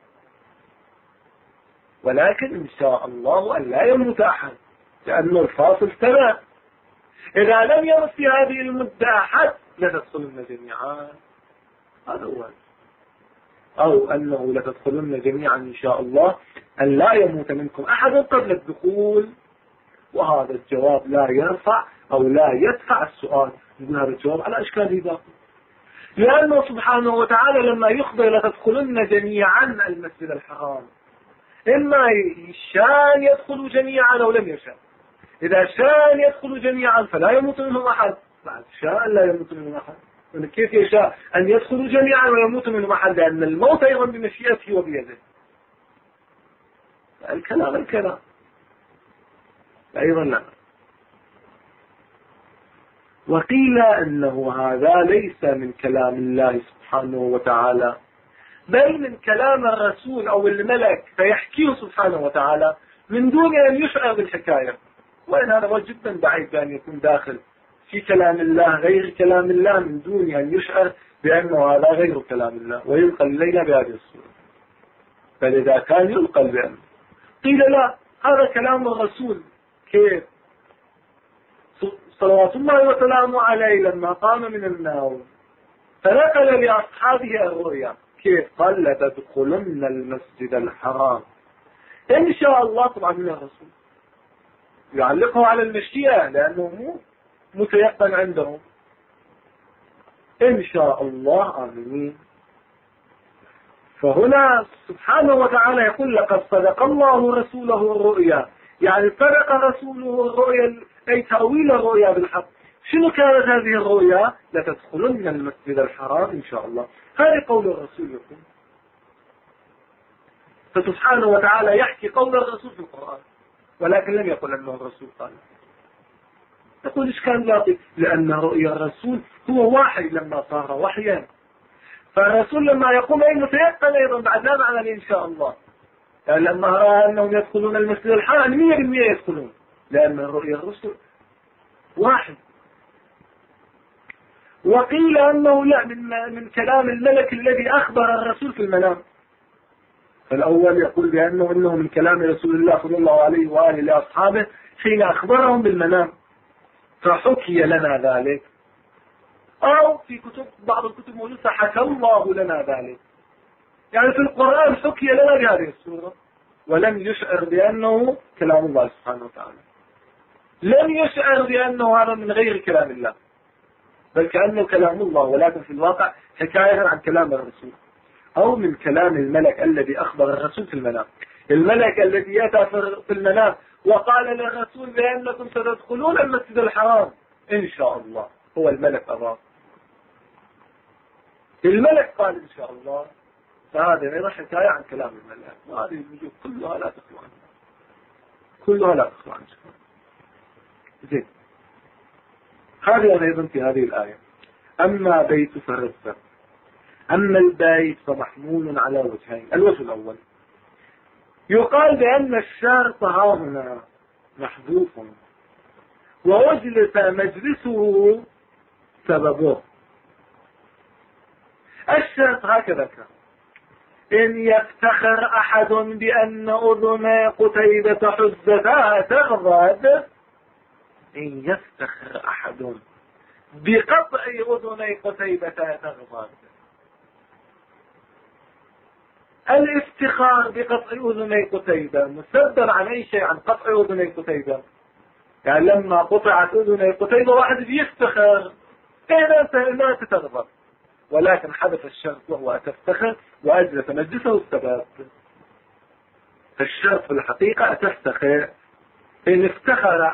ولكن إن شاء الله أن لا يموت أحد لأنه الفاصل سنة، إذا لم يمت في هذه المدة أحد لتدخلن جميعا. هذا هو، أو أنه لتدخلن جميعا إن شاء الله أن لا يموت منكم أحد قبل الدخول. وهذا الجواب لا يرفع أو لا يدفع السؤال، يقول هذا الجواب على أشكاله باقي، لأنه سبحانه وتعالى لما يخبر لتدخلن جميعا المسجد الحرام إما شان يدخلوا جميعا أو لم يشاء. إذا شان يدخلوا جميعا فلا يموت منهم أحد، بعد شاء لا يموت منهم أحد. كيف يشاء أن يدخلوا جميعا ويموت منهم أحد؟ لأن الموت أيضا بمشيئته وبيده. الكلام أيضا لا. وقيل أنه هذا ليس من كلام الله سبحانه وتعالى بل من كلام الرسول أو الملك فيحكيه سبحانه وتعالى من دون أن يشعر بالحكاية، وإن هذا جدا بعيد بأن يكون داخل في كلام الله غير كلام الله من دون أن يشعر بأنه هذا غير كلام الله وينقل إلينا بهذه الصورة. بل إذا كان ينقل بأنه قيل لا هذا كلام الرسول، كيف؟ صلوات الله وسلامه عليه لما قام من النوم فنقل لأصحابه الرؤيا، كيف؟ قال لتدخلن المسجد الحرام إن شاء الله. طبعا من الرسول يعلقه على المشيئة لأنه مو متيقن عندهم. إن شاء الله آمنين. فهنا سبحانه وتعالى يقول لقد صدق الله رسوله الرؤيا، يعني صدق رسوله الرؤيا أي تأويل الرؤيا بالحق. شنو كانت هذه الرؤيا؟ لتدخلن المسجد الحرام إن شاء الله. هذا قول الرسول يقول. فسبحانه وتعالى يحكي قول الرسول في القرآن، ولكن لم يقل أنه الرسول قال. يقول إشكال لطيف، لأن رؤيا الرسول هو وحي لما صار وحيا، فالرسول لما يقوم أي متيقن أيضا بعد لا معنى إن شاء الله. يعني لما رأى أنهم يدخلون المسجد الحرام 100% يدخلون، لأن رؤيا الرسول واحد. وقيل أنه لا من كلام الملك الذي أخبر الرسول في المنام. فالأول يقول بأنه من كلام رسول الله صلى الله عليه وآله لأصحابه حين أخبرهم بالمنام فحكي لنا ذلك، أو في بعض الكتب موجودة حكى الله لنا ذلك. يعني في القرآن حكي لنا بهذه الصورة، ولم يشعر بأنه كلام الله سبحانه وتعالى، لم يشعر بأنه هذا من غير كلام الله، بل كأنه كلام الله، ولكن في الواقع حكاية عن كلام الرسول أو من كلام الملك الذي أخبر الرسول في المنام. الملك الذي يأتى في المنام وقال للرسول بأنكم ستدخلون المسجد الحرام إن شاء الله، هو الملك أراه. الملك قال إن شاء الله، فهذه أيضا حكاية عن كلام الملك، وهذه الوجوه كلها لا تخلو عنها، كلها لا تخلو عنها. زين، هذه أيضا في هذه الآية. أما بيت فرزة، أما البيت فمحمول على وجهين. الوجه الأول يقال بأن الشرط هنا محذوف، وأجلس مجلسه سببه. الشرط هكذا كان: إن يفتخر أحد بأن أذن قتيبة حزتها تغضب، إن يفتخر أحد بقطع أذن قتيبة تغضب. الافتخار بقطع أذني قتيبة مسبب عن أي شيء، عن قطع أذني قتيبة. يعني لما قطعت أذني قتيبة واحد بيفتخر، إذا لا تتغضب، ولكن حدث الشرط وهو أتفتخر وأجلس مجلسه السبب. الشرط في الحقيقة أتفتخر. إن افتخر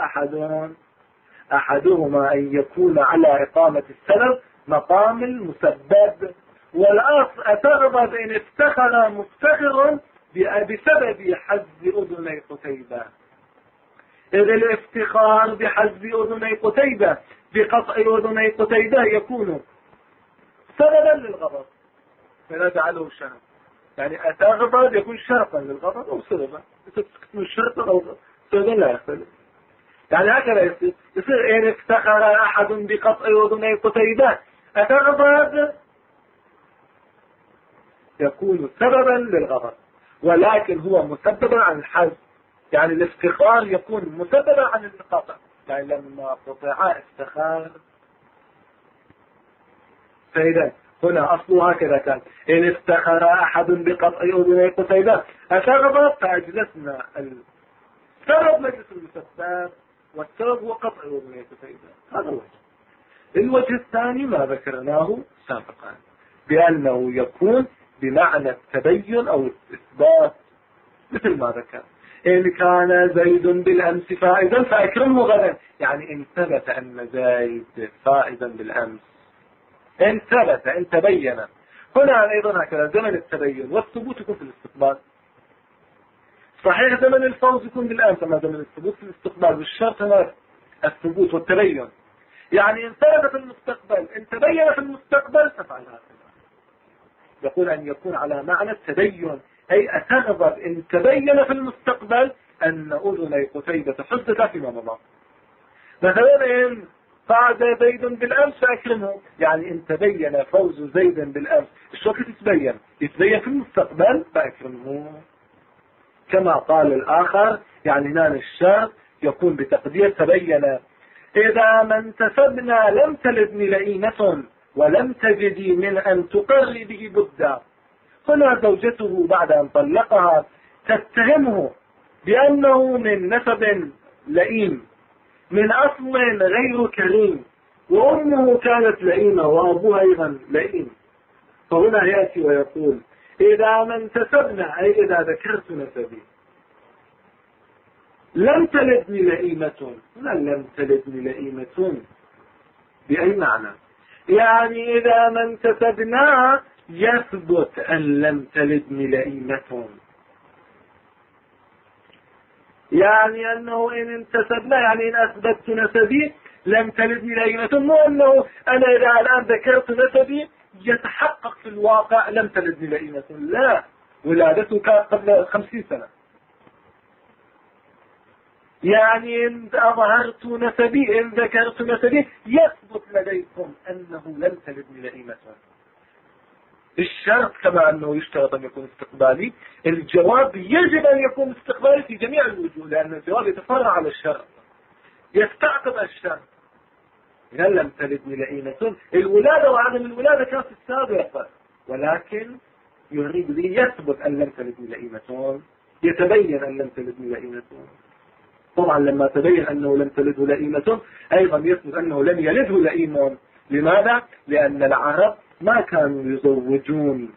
أحدهما أن يكون على إقامة السبب مقام المسبب، والأصل أتغضب إن افتخر مفتخر بسبب حز أذني قتيبة. إذا الافتخار بحز أذني قتيبة بقطع أذني قتيبة يكون سببا للغضب، فنجعله شرط. يعني أتغضب يكون شرطا للغضب أو سببا، تكون شرطا أو سببا لا يختلف. يعني هكذا يصير إن افتخر أحد بقطع أذني قتيبة أتغضب يكون سببا للغضب، ولكن هو مسببا عن الحز. يعني الافتخار يكون مسببا عن القطع، يعني لما قطع افتخار. فإذا هنا أصله هكذا كان: إن افتخر أحد بقطع أذني قتيبة أتغضب، فأجلسنا السبب مجلس المسبب، والسبب هو قطع أذني قتيبة. هذا الوجه. الوجه الثاني ما ذكرناه سابقا، بأنه يكون بمعنى التبين أو الإثبات، مثل ما ذكر: إن كان زيد بالأمس فائزا فأكرمه غدا. يعني إن ثبت أن زيد فائزا بالأمس، إن ثبت، إن تبين. هنا أيضا هكذا زمن التبين والثبوت يكون في الاستقبال. صحيح زمن الفوز يكون بالأمس، أما زمن الثبوت في الاستقبال، والشرط هنا الثبوت والتبين. يعني إن ثبت في المستقبل، إن تبين في المستقبل تفعل هذا. يقول أن يكون على معنى التبين، أي أتغضب إن تبين في المستقبل أن أذني قتيبة حزت فيما مضى. مثلا إن فاز زيد بالأمس فأكرمه. يعني إن تبين فوز زيد بالأمس إيش وقت يتبين في المستقبل فأكرمه. كما قال الآخر يعني هنا الشرط يكون بتقدير تبين. إذا ما انتسبنا لم تلدني لئيمة ولم تجدي من أن تقر به بدا. هنا زوجته بعد أن طلقها تتهمه بأنه من نسب لئيم من أصل غير كريم، وأمه كانت لئيمة وأبوها أيضا لئيم. فهنا يأتي ويقول إذا ما انتسبنا أي إذا ذكرت نسبي لم تلدني لئيمة. لم تلدني لئيمة بأي معنى؟ يعني إذا ما انتسبنا يثبت أن لم تلدني لئيمة، يعني أنه إن انتسبنا يعني إن أثبتت نسبي لم تلدني لئيمة، مو أنه أنا إذا الآن ذكرت نسبي يتحقق في الواقع لم تلدني لئيمة. لا، ولادته كانت قبل 50 سنة. يعني إن أظهرت نسبي إن ذكرت نسبي يثبت لديكم أنه لم تلدني لئيمة. الشرط كما أنه يشترط أن يكون استقبالي، الجواب يجب أن يكون استقبالي في جميع الوجوه، لأن الجواب يتفرع على الشرط يستعقب الشرط. إذا لم تلدني لئيمة الولادة وعدم الولادة كانت السابقة، ولكن يريد لي يثبت أن لم تلدني لئيمة، يتبين أن لم تلدني لئيمة. طبعا لما تبين أنه لم تلده لئيمة أيضا يثبت أنه لم يلده لئيم. لماذا؟ لأن العرب ما كانوا يزوجون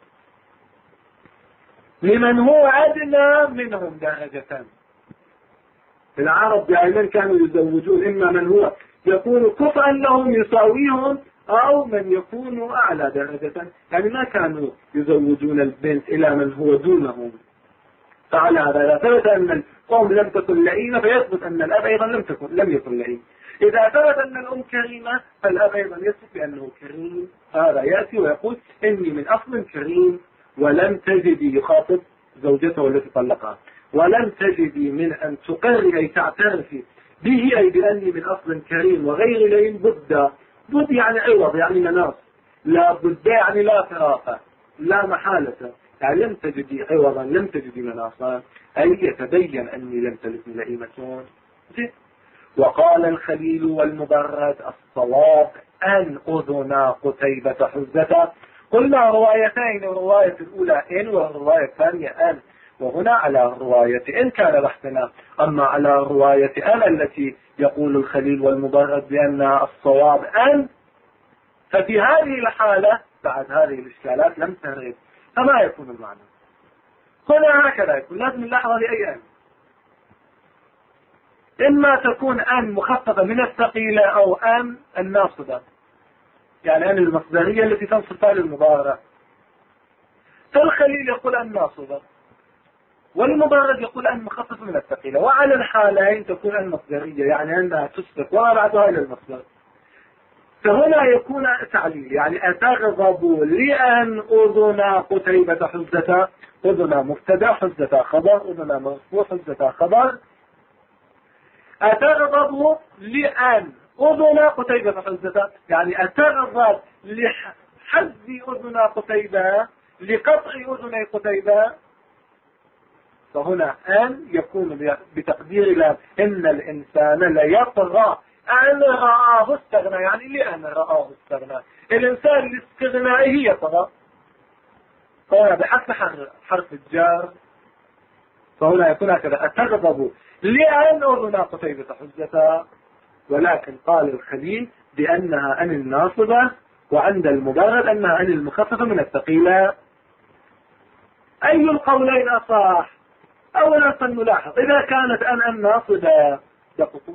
لمن هو أدنى منهم درجة. العرب دائما كانوا يزوجون إما من هو يكون كفءا لهم يساويهم أو من يكون أعلى درجة، يعني ما كانوا يزوجون البنت إلى من هو دونهم. فعلى هذا إذا ثبت أن الأم لم تكن لئيمة فيثبت أن الأب أيضا لم يكن لئيم. إذا ثبت أن الأم كريمة فالأب أيضا يثبت بأنه كريم. هذا يأتي ويقول إني من أصل كريم ولم تجدي، يخاطب زوجته التي طلقها، ولم تجدي من أن تقري أي تعترفي به أي بأني من أصل كريم وغير لئيم بد يعني عوض يعني مناص، لا بد يعني لا فراقة لا محالة، يعني لم تجدي عوضا لم تجدي مناصا أي يتبين أني لم تلدني لئيمة. وقال الخليل والمبرد الصواب أن أذنا قتيبة حزة. قلنا روايتين، الرواية الأولى إن والرواية الثانية أن، وهنا على الرواية إن كان بحثنا. أما على الرواية أن التي يقول الخليل والمبرد بأن الصواب أن، ففي هذه الحالة بعد هذه الإشكالات لم ترد، فما يكون المعنى؟ هنا هكذا يكون لازم نلاحظ لأي أن، إما تكون أن مخففة من الثقيلة أو أن الناصبة، يعني أن المصدرية التي تنصب فعل المضارع. فالخليل يقول أن ناصبة والمبرد يقول أن مخففة من الثقيلة، وعلى الحالين تكون أن مصدرية يعني أنها تسبق وما بعدها إلى المصدر. فهنا يكون تعليل، يعني أتغضب لأن أذنا قتيبة حزة. أذنا مبتدا حزة خبر، أذنا مرفوع حزة خبر. أتغضب لأن أذنا قتيبة حزة، يعني أتغضب لحز أذنا قتيبة لقطع أذني قتيبة. فهنا أن يكون بتقدير الله إن الإنسان ليطغى أن رآه استغنى، يعني لأن رآه استغنى. الإنسان لاستغنائه يطغى، فهنا بحث حرف الجار، فهنا يكون هكذا أتغضب لأن أذنا قتيبة حزة. ولكن قال الخليل بأنها أن الناصبة، وعند المبرد أنها أن المخففة من الثقيلة. أي القولين أصح؟ أولا فلنلاحظ إذا كانت أن الناصبة دقيقة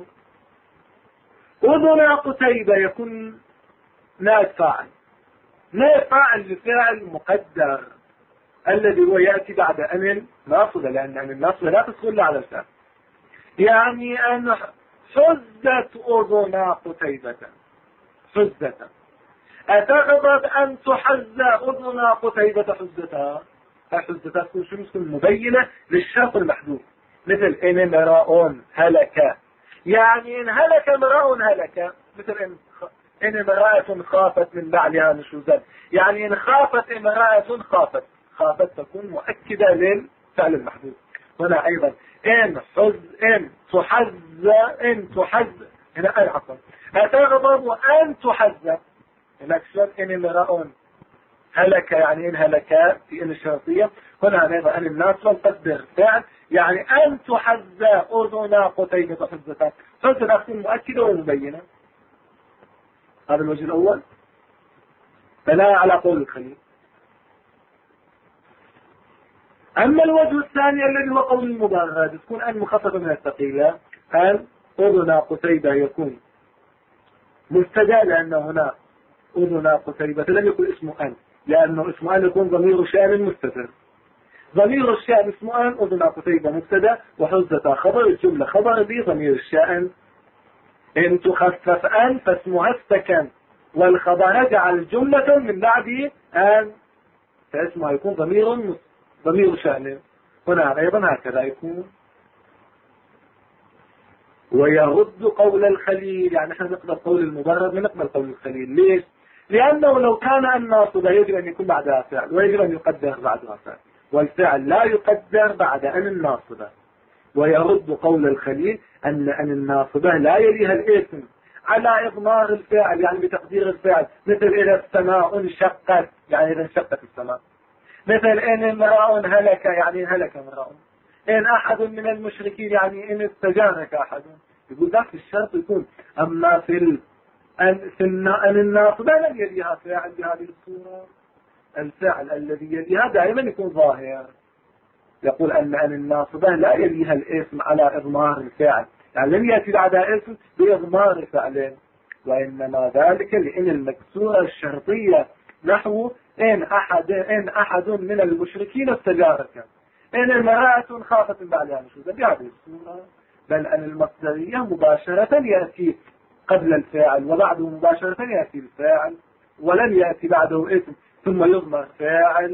أذنا قتيبة يكون نائب فاعل، نائب فاعل لفعل مقدر الذي هو يأتي بعد أن الناصبة، لأن أن الناصبة لا تدخل على الفعل. يعني أن حزت أذنا قتيبة حزة. أتغضب أن تحز أذنا قتيبة حزتها. حزتها تكون شو مبينة للشرط المحذوف، مثل إن امرأ هلك، يعني إن هلك امرأ هلك مثل إن امرأة خافت من بعلها نشوزا، يعني إن خافت امرأة خافت تكون مؤكدة للفعل المحذوف. هنا أيضا إن تحز هنا عفوا أتغضب وأن تحز. هناك شرط إن امرأ هلك، يعني إن هلك في إن الشرطية. هنا أيضا أن الناصرة تقدر فعل، يعني أن تحز أذن قتيبة حزتان. حزة تكون مؤكدة ومبينة. هذا الوجه الأول بناء على قول الخليل. أما الوجه الثاني الذي هو قول المبرد، تكون أن مخففة من الثقيلة. أن أذن قتيبة يكون مبتدا، لأن هنا أذن قتيبة لم يكن اسم أن، لأنه اسم أن يكون ضمير شأن مستتر. ضمير الشأن اسم أن، أذن قتيبة مبتدا، وحزة خبر، الجملة خبر بضمير الشأن. إن تخفف أن فاسمها السكن، والخبر جعل جملة من بعد أن، فاسمها يكون ضمير شأن. هنا أيضا هكذا يكون. ويرد قول الخليل، يعني احنا نقبل قول المبرد ونقبل قول الخليل. ليش؟ لأنه لو كان الناصب يجب أن يكون بعدها فعل، ويجب أن يقدر بعدها فعل، والفعل لا يقدر بعد أن الناصبة. ويرد قول الخليل أن الناصبة لا يليها الاسم على إضمار الفعل، يعني بتقدير الفعل، مثل إذا السماء انشقت، يعني إذا انشقت السماء. مثل إن امرأ هلك، يعني هلك امرأ. إن أحد من المشركين، يعني إن استجارك أحد. يقول ذاك الشرط يكون. أما أن الناصبة لم يليها فاعل بهذه الصورة. الفعل الذي يليها دائما يكون ظاهر. يقول أن الناصبة لا يليها الاسم على إضمار الفعل، يعني لم يأتي بعدها اسم بإضمار فعل، وإنما ذلك لأن المكسورة الشرطية نحو إن أحد من المشركين استجارك، إن المرأة خافت من بعدها نشوزا بهذه الصورة. بل أن المصدرية مباشرة يأتي قبل الفاعل، وبعده مباشرة يأتي الفاعل، ولن يأتي بعده اسم ثم يضمر فاعل.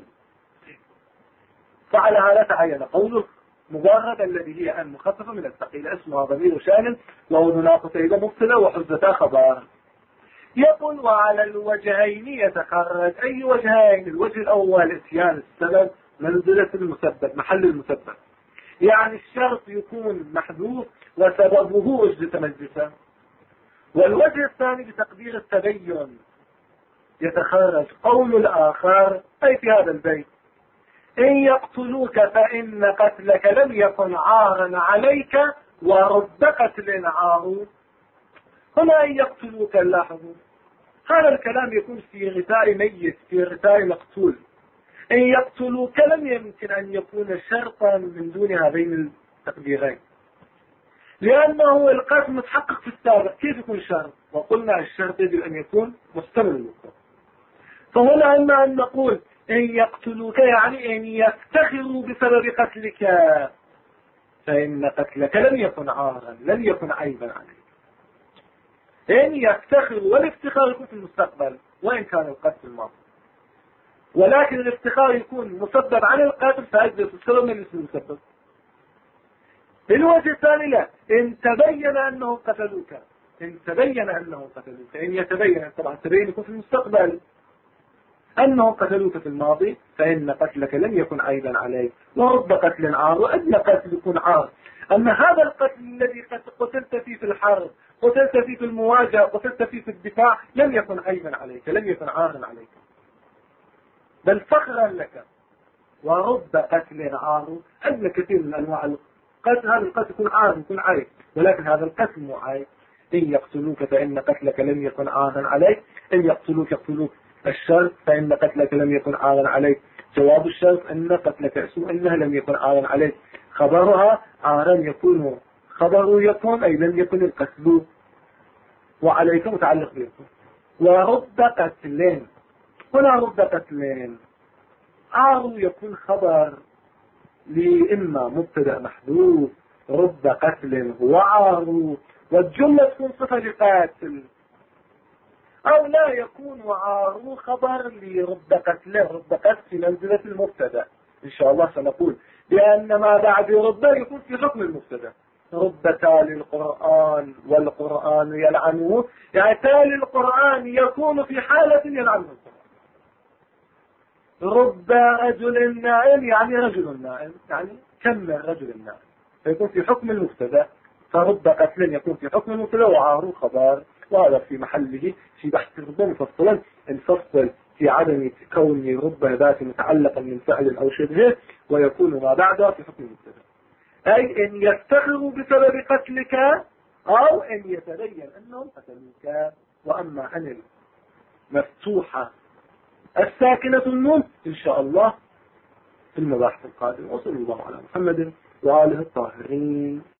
فعلى هذا تعين قوله مجرد الذي هي أن مخففة من الثقيل، اسمها ضمير شأن، وأذن قتيبة مبتدا وحزتا خبر. يقول وعلى الوجهين يتخرج. أي وجهين؟ الوجه الأول اتيان السبب منزلة المسبب، محل المسبب، يعني الشرط يكون محذوف وسببه أجد مجلسا. والوجه الثاني بتقدير التبين يتخرج قول الآخر، أي في هذا البيت: إن يقتلوك فإن قتلك لم يكن عارا عليك ورب قتل عار. هنا إن يقتلوك، لاحظوا هذا الكلام يكون في غثاء ميت، في غثاء مقتول. إن يقتلوك لم يمكن أن يكون شرطا من دون هذين التقديرين، لأنه القتل متحقق في السابق، كيف يكون شرط؟ وقلنا الشرط يجب أن يكون مستمر للوقوع. فهنا إما أن نقول إن يقتلوك يعني إن يفتخروا بسبب قتلك فإن قتلك لم يكن عارا، لم يكن عيبا عليك. إن يفتخروا، والافتخار يكون في المستقبل وإن كان القتل الماضي، ولكن الافتخار يكون مسبب عن القتل فأجلس السبب من اسم المسبب. الوجه الثاني لا، إن تبين أنه قتلوك، إن تبين أنه قتلوك، إن يتبين، طبعا تبين يكون في المستقبل، أنه قتلوك في الماضي فإن قتلك لم يكن عيبا عليك ورب قتل عار، وأدنى قتل يكون عار. أما هذا القتل الذي قتلت فيه في الحرب، قتلت فيه في المواجهة، قتلت فيه في الدفاع، لم يكن عيبا عليك، لم يكن عارا عليك، بل فخرا لك. ورب قتل عار، أدنى كثير من أنواع القتل، هذا القتل يكون عار، يكون عيب، ولكن هذا القتل مو عيب. إن يقتلوك فإن قتلك لم يكن عارا عليك. إن يقتلوك الشرط فإن قتلك لم يكن عارا عليك. جواب الشرط أن قتلك اسم إنها لم يكن عارا عليك. خبرها عارا يكون، خبر يكون أي لم يكن القتل، وعليك متعلق بيكون. ورب قتلين، هنا رب قتلين، عار يكون خبر لإما مبتدأ محذوف، رب قتل هو عار، والجملة تكون صفة لقاتل، أو لا يكون عار خبر لرب قتل. رب قتل في منزلة المبتدأ إن شاء الله سنقول، لأن ما بعد رب يكون في حكم المبتدأ. رب تالي القرآن والقرآن يلعنه، يعني تالي القرآن يكون في حالة يلعنه القرآن. رب رجل نائم يعني رجل نائم، يعني كم من رجل نائم، فيكون في حكم المبتدا. فرب قتل يكون في حكم المبتدا وعاره خبر، وهذا في محله في بحث الرب مفصلا. نفصل في عدم كون رب ذات متعلقا من فعل او شبهه، ويكون ما بعده في حكم المبتدا، اي ان يفتخروا بسبب قتلك او ان يتبين انهم قتلوك. واما عن المفتوحه الساكنة النون إن شاء الله في المباحث القادمة. وصلى الله على محمد وآله الطاهرين.